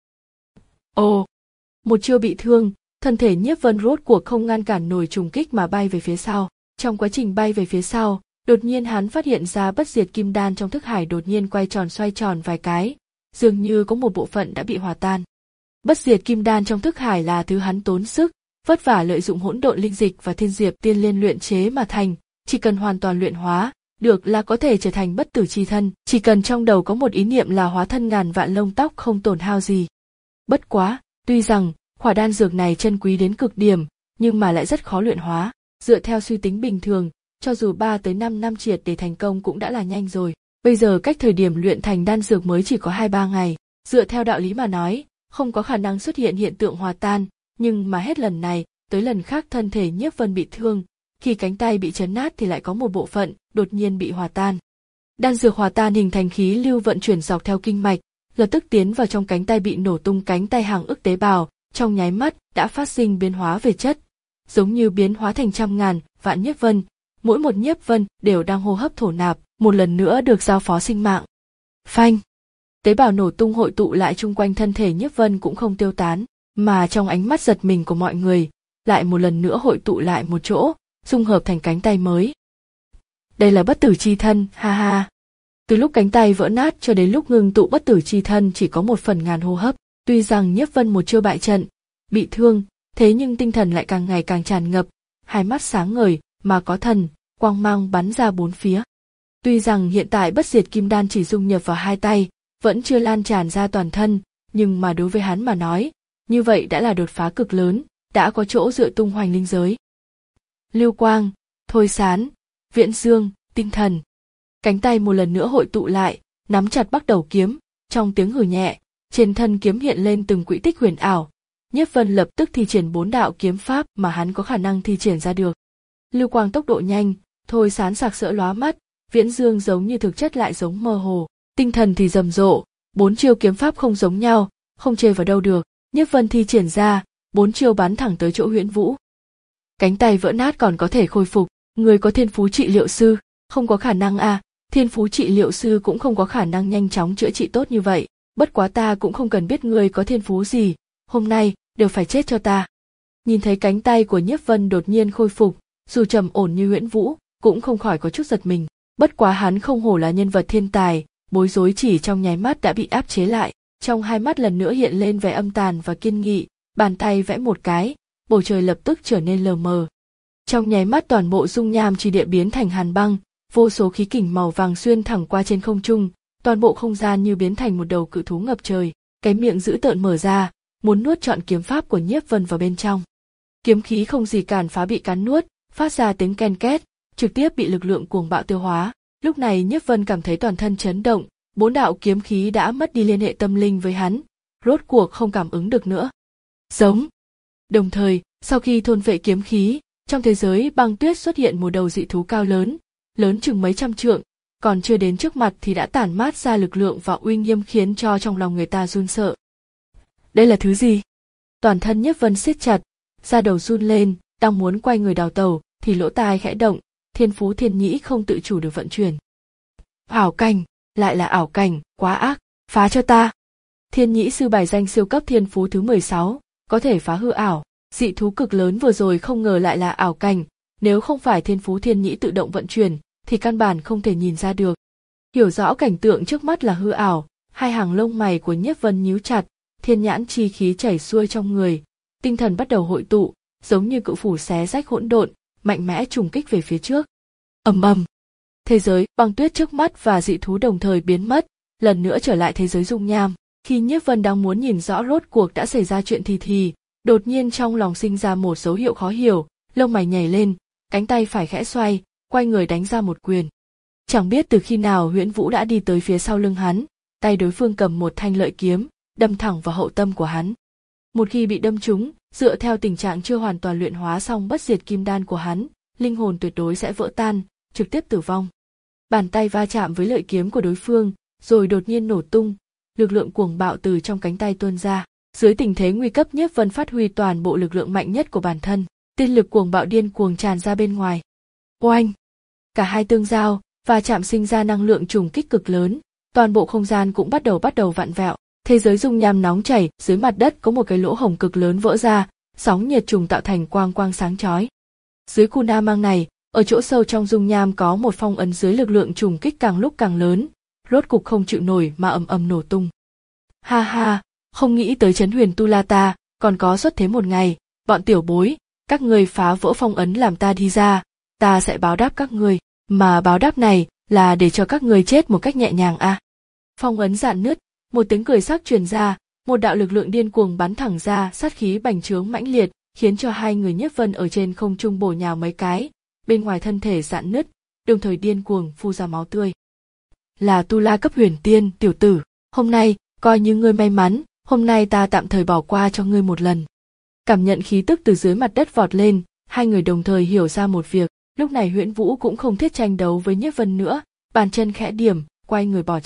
[SPEAKER 1] Ồ, một chiêu bị thương, thân thể Nhiếp Vân rốt cuộc không ngăn cản nổi trùng kích mà bay về phía sau. Trong quá trình bay về phía sau, đột nhiên hắn phát hiện ra bất diệt kim đan trong thức hải đột nhiên quay tròn xoay tròn vài cái, dường như có một bộ phận đã bị hòa tan. Bất diệt kim đan trong thức hải là thứ hắn tốn sức, vất vả lợi dụng hỗn độn linh dịch và thiên diệp tiên liên luyện chế mà thành, chỉ cần hoàn toàn luyện hóa, được là có thể trở thành bất tử chi thân, chỉ cần trong đầu có một ý niệm là hóa thân ngàn vạn lông tóc không tổn hao gì. Bất quá, tuy rằng, khỏa đan dược này chân quý đến cực điểm, nhưng mà lại rất khó luyện hóa, dựa theo suy tính bình thường, cho dù ba tới năm năm triệt để thành công cũng đã là nhanh rồi. Bây giờ cách thời điểm luyện thành đan dược mới chỉ có hai ba ngày, dựa theo đạo lý mà nói, không có khả năng xuất hiện hiện tượng hòa tan, nhưng mà hết lần này, tới lần khác thân thể Nhiếp Vân bị thương, khi cánh tay bị chấn nát thì lại có một bộ phận đột nhiên bị hòa tan. Đan dược hòa tan hình thành khí lưu vận chuyển dọc theo kinh mạch, lập tức tiến vào trong cánh tay bị nổ tung cánh tay hàng ức tế bào, trong nháy mắt đã phát sinh biến hóa về chất, giống như biến hóa thành trăm ngàn, vạn nhiếp vân, mỗi một nhiếp vân đều đang hô hấp thổ nạp, một lần nữa được giao phó sinh mạng. Phanh! Tế bào nổ tung hội tụ lại chung quanh thân thể nhiếp vân cũng không tiêu tán, mà trong ánh mắt giật mình của mọi người, lại một lần nữa hội tụ lại một chỗ, dung hợp thành cánh tay mới. Đây là bất tử chi thân, ha ha. Từ lúc cánh tay vỡ nát cho đến lúc ngưng tụ bất tử chi thân chỉ có một phần ngàn hô hấp, tuy rằng nhiếp vân một chiêu bại trận, bị thương, thế nhưng tinh thần lại càng ngày càng tràn ngập, hai mắt sáng ngời, mà có thần, quang mang bắn ra bốn phía. Tuy rằng hiện tại bất diệt kim đan chỉ dung nhập vào hai tay, vẫn chưa lan tràn ra toàn thân, nhưng mà đối với hắn mà nói, như vậy đã là đột phá cực lớn, đã có chỗ dựa tung hoành linh giới. Lưu quang, thôi sán, viễn dương, tinh thần. Cánh tay một lần nữa hội tụ lại, nắm chặt bắt đầu kiếm, trong tiếng hừ nhẹ, trên thân kiếm hiện lên từng quỹ tích huyền ảo. Nhiếp Vân lập tức thi triển bốn đạo kiếm pháp mà hắn có khả năng thi triển ra được. Lưu quang tốc độ nhanh, thôi sán sặc sỡ lóa mắt, viễn dương giống như thực chất lại giống mơ hồ, tinh thần thì rầm rộ, bốn chiêu kiếm pháp không giống nhau, không chê vào đâu được. Nhiếp Vân thi triển ra, bốn chiêu bắn thẳng tới chỗ Huyễn Vũ. Cánh tay vỡ nát còn có thể khôi phục, người có thiên phú trị liệu sư, không có khả năng à, thiên phú trị liệu sư cũng không có khả năng nhanh chóng chữa trị tốt như vậy, bất quá ta cũng không cần biết người có thiên phú gì, hôm nay đều phải chết cho ta. Nhìn thấy cánh tay của Nhiếp Vân đột nhiên khôi phục, dù trầm ổn như Huyễn Vũ, cũng không khỏi có chút giật mình, bất quá hắn không hổ là nhân vật thiên tài, bối rối chỉ trong nháy mắt đã bị áp chế lại, trong hai mắt lần nữa hiện lên vẻ âm tàn và kiên nghị, bàn tay vẽ một cái, bầu trời lập tức trở nên lờ mờ. Trong nháy mắt toàn bộ dung nham chi địa biến thành hàn băng, vô số khí kình màu vàng xuyên thẳng qua trên không trung, toàn bộ không gian như biến thành một đầu cự thú ngập trời, cái miệng dữ tợn mở ra, muốn nuốt trọn kiếm pháp của Nhiếp Vân vào bên trong. Kiếm khí không gì cản phá bị cắn nuốt, phát ra tiếng ken két, trực tiếp bị lực lượng cuồng bạo tiêu hóa. Lúc này Nhiếp Vân cảm thấy toàn thân chấn động, bốn đạo kiếm khí đã mất đi liên hệ tâm linh với hắn, rốt cuộc không cảm ứng được nữa. Giống. Đồng thời, sau khi thôn vệ kiếm khí, trong thế giới băng tuyết xuất hiện một đầu dị thú cao lớn, lớn chừng mấy trăm trượng, còn chưa đến trước mặt thì đã tản mát ra lực lượng và uy nghiêm khiến cho trong lòng người ta run sợ. Đây là thứ gì? Toàn thân Nhiếp Vân siết chặt, da đầu run lên, đang muốn quay người đào tẩu, thì lỗ tai khẽ động, thiên phú thiên nhĩ không tự chủ được vận chuyển. Ảo cảnh, lại là ảo cảnh, quá ác, phá cho ta. Thiên nhĩ sư bài danh siêu cấp thiên phú thứ mười sáu, có thể phá hư ảo, dị thú cực lớn vừa rồi không ngờ lại là ảo cảnh, nếu không phải thiên phú thiên nhĩ tự động vận chuyển, thì căn bản không thể nhìn ra được. Hiểu rõ cảnh tượng trước mắt là hư ảo, hai hàng lông mày của Nhiếp Vân nhíu chặt, thiên nhãn chi khí chảy xuôi trong người, tinh thần bắt đầu hội tụ, giống như cự phủ xé rách hỗn độn, mạnh mẽ trùng kích về phía trước. Ầm ầm. Thế giới băng tuyết trước mắt và dị thú đồng thời biến mất, lần nữa trở lại thế giới dung nham. Khi Nhiếp Vân đang muốn nhìn rõ rốt cuộc đã xảy ra chuyện thì thì, đột nhiên trong lòng sinh ra một dấu hiệu khó hiểu, lông mày nhảy lên, cánh tay phải khẽ xoay, quay người đánh ra một quyền. Chẳng biết từ khi nào Huyễn Vũ đã đi tới phía sau lưng hắn, tay đối phương cầm một thanh lợi kiếm, đâm thẳng vào hậu tâm của hắn. Một khi bị đâm trúng, dựa theo tình trạng chưa hoàn toàn luyện hóa xong bất diệt kim đan của hắn, linh hồn tuyệt đối sẽ vỡ tan, trực tiếp tử vong. Bàn tay va chạm với lợi kiếm của đối phương, rồi đột nhiên nổ tung, lực lượng cuồng bạo từ trong cánh tay tuôn ra. Dưới tình thế nguy cấp, Nhiếp Vân phát huy toàn bộ lực lượng mạnh nhất của bản thân, tiên lực cuồng bạo điên cuồng tràn ra bên ngoài. Oanh! Cả hai tương giao, va chạm sinh ra năng lượng trùng kích cực lớn, toàn bộ không gian cũng bắt đầu bắt đầu vặn vẹo. Thế giới dung nham nóng chảy, dưới mặt đất có một cái lỗ hổng cực lớn vỡ ra, sóng nhiệt trùng tạo thành quang quang sáng chói. Dưới khu na mang này, ở chỗ sâu trong dung nham có một phong ấn dưới lực lượng trùng kích càng lúc càng lớn, rốt cục không chịu nổi mà ầm ầm nổ tung. Ha ha, không nghĩ tới Trấn Huyền Tu La ta còn có xuất thế một ngày, bọn tiểu bối, các ngươi phá vỡ phong ấn làm ta đi ra, ta sẽ báo đáp các ngươi, mà báo đáp này là để cho các ngươi chết một cách nhẹ nhàng a. À. Phong ấn rạn nứt, một tiếng cười sắc truyền ra, một đạo lực lượng điên cuồng bắn thẳng ra, sát khí bành trướng mãnh liệt, khiến cho hai người Nhiếp Vân ở trên không trung bổ nhào mấy cái, bên ngoài thân thể rạn nứt, đồng thời điên cuồng phun ra máu tươi. Là Tu La cấp huyền tiên, tiểu tử, hôm nay coi như ngươi may mắn, hôm nay ta tạm thời bỏ qua cho ngươi một lần. Cảm nhận khí tức từ dưới mặt đất vọt lên, hai người đồng thời hiểu ra một việc, lúc này Huyễn Vũ cũng không thiết tranh đấu với Nhiếp Vân nữa, bàn chân khẽ điểm, quay người bỏ chạy.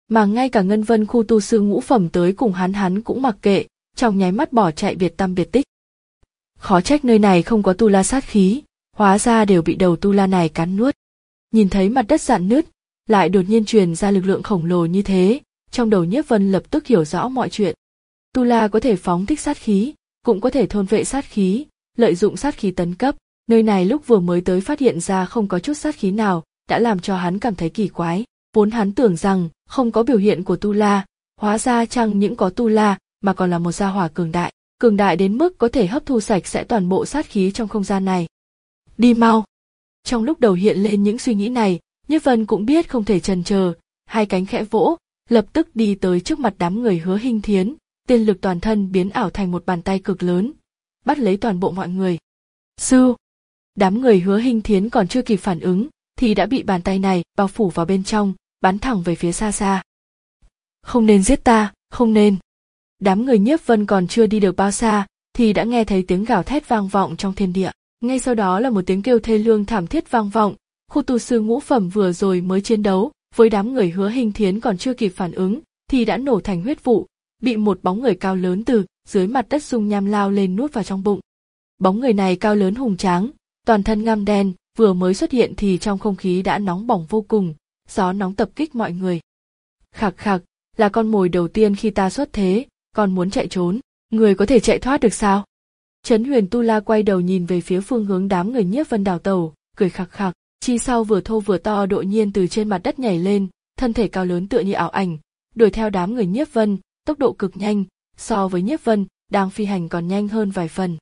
[SPEAKER 1] Mà ngay cả Ngân Vân khu tu sư ngũ phẩm tới cùng hắn hắn cũng mặc kệ, trong nháy mắt bỏ chạy biệt tăm biệt tích. Khó trách nơi này không có tu la sát khí, hóa ra đều bị đầu tu la này cắn nuốt. Nhìn thấy mặt đất rạn nứt, lại đột nhiên truyền ra lực lượng khổng lồ như thế, trong đầu Nhiếp Vân lập tức hiểu rõ mọi chuyện. Tu la có thể phóng thích sát khí, cũng có thể thôn vệ sát khí, lợi dụng sát khí tấn cấp. Nơi này lúc vừa mới tới phát hiện ra không có chút sát khí nào, đã làm cho hắn cảm thấy kỳ quái. Vốn hắn tưởng rằng không có biểu hiện của tu la, hóa ra chẳng những có tu la mà còn là một gia hỏa cường đại, cường đại đến mức có thể hấp thu sạch sẽ toàn bộ sát khí trong không gian này. Đi mau! Trong lúc đầu hiện lên những suy nghĩ này, Nhiếp Vân cũng biết không thể chần chờ, hai cánh khẽ vỗ, lập tức đi tới trước mặt đám người Hứa Hinh Thiến, tiên lực toàn thân biến ảo thành một bàn tay cực lớn, bắt lấy toàn bộ mọi người. Sư! Đám người Hứa Hinh Thiến còn chưa kịp phản ứng, thì đã bị bàn tay này bao phủ vào bên trong, bắn thẳng về phía xa xa. Không nên giết ta, không nên. Đám người Nhiếp Vân còn chưa đi được bao xa, thì đã nghe thấy tiếng gào thét vang vọng trong thiên địa. Ngay sau đó là một tiếng kêu thê lương thảm thiết vang vọng, khu tu sư ngũ phẩm vừa rồi mới chiến đấu, với đám người Hứa Hinh Thiến còn chưa kịp phản ứng, thì đã nổ thành huyết vụ, bị một bóng người cao lớn từ dưới mặt đất dung nham lao lên nuốt vào trong bụng. Bóng người này cao lớn hùng tráng, toàn thân ngăm đen, vừa mới xuất hiện thì trong không khí đã nóng bỏng vô cùng, gió nóng tập kích mọi người. Khạc khạc, là con mồi đầu tiên khi ta xuất thế, còn muốn chạy trốn, người có thể chạy thoát được sao? Trấn Huyền Tu La quay đầu nhìn về phía phương hướng đám người Nhiếp Vân đào tẩu, cười khạc khạc, chi sau vừa thô vừa to đột nhiên từ trên mặt đất nhảy lên, thân thể cao lớn tựa như ảo ảnh, đuổi theo đám người Nhiếp Vân, tốc độ cực nhanh, so với Nhiếp Vân đang phi hành còn nhanh hơn vài phần.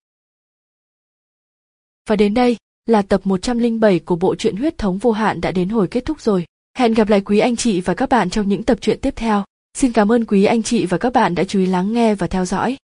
[SPEAKER 1] Và đến đây là tập một trăm lẻ bảy của bộ truyện Huyết Thống Vô Hạn đã đến hồi kết thúc rồi. Hẹn gặp lại quý anh chị và các bạn trong những tập truyện tiếp theo. Xin cảm ơn quý anh chị và các bạn đã chú ý lắng nghe và theo dõi.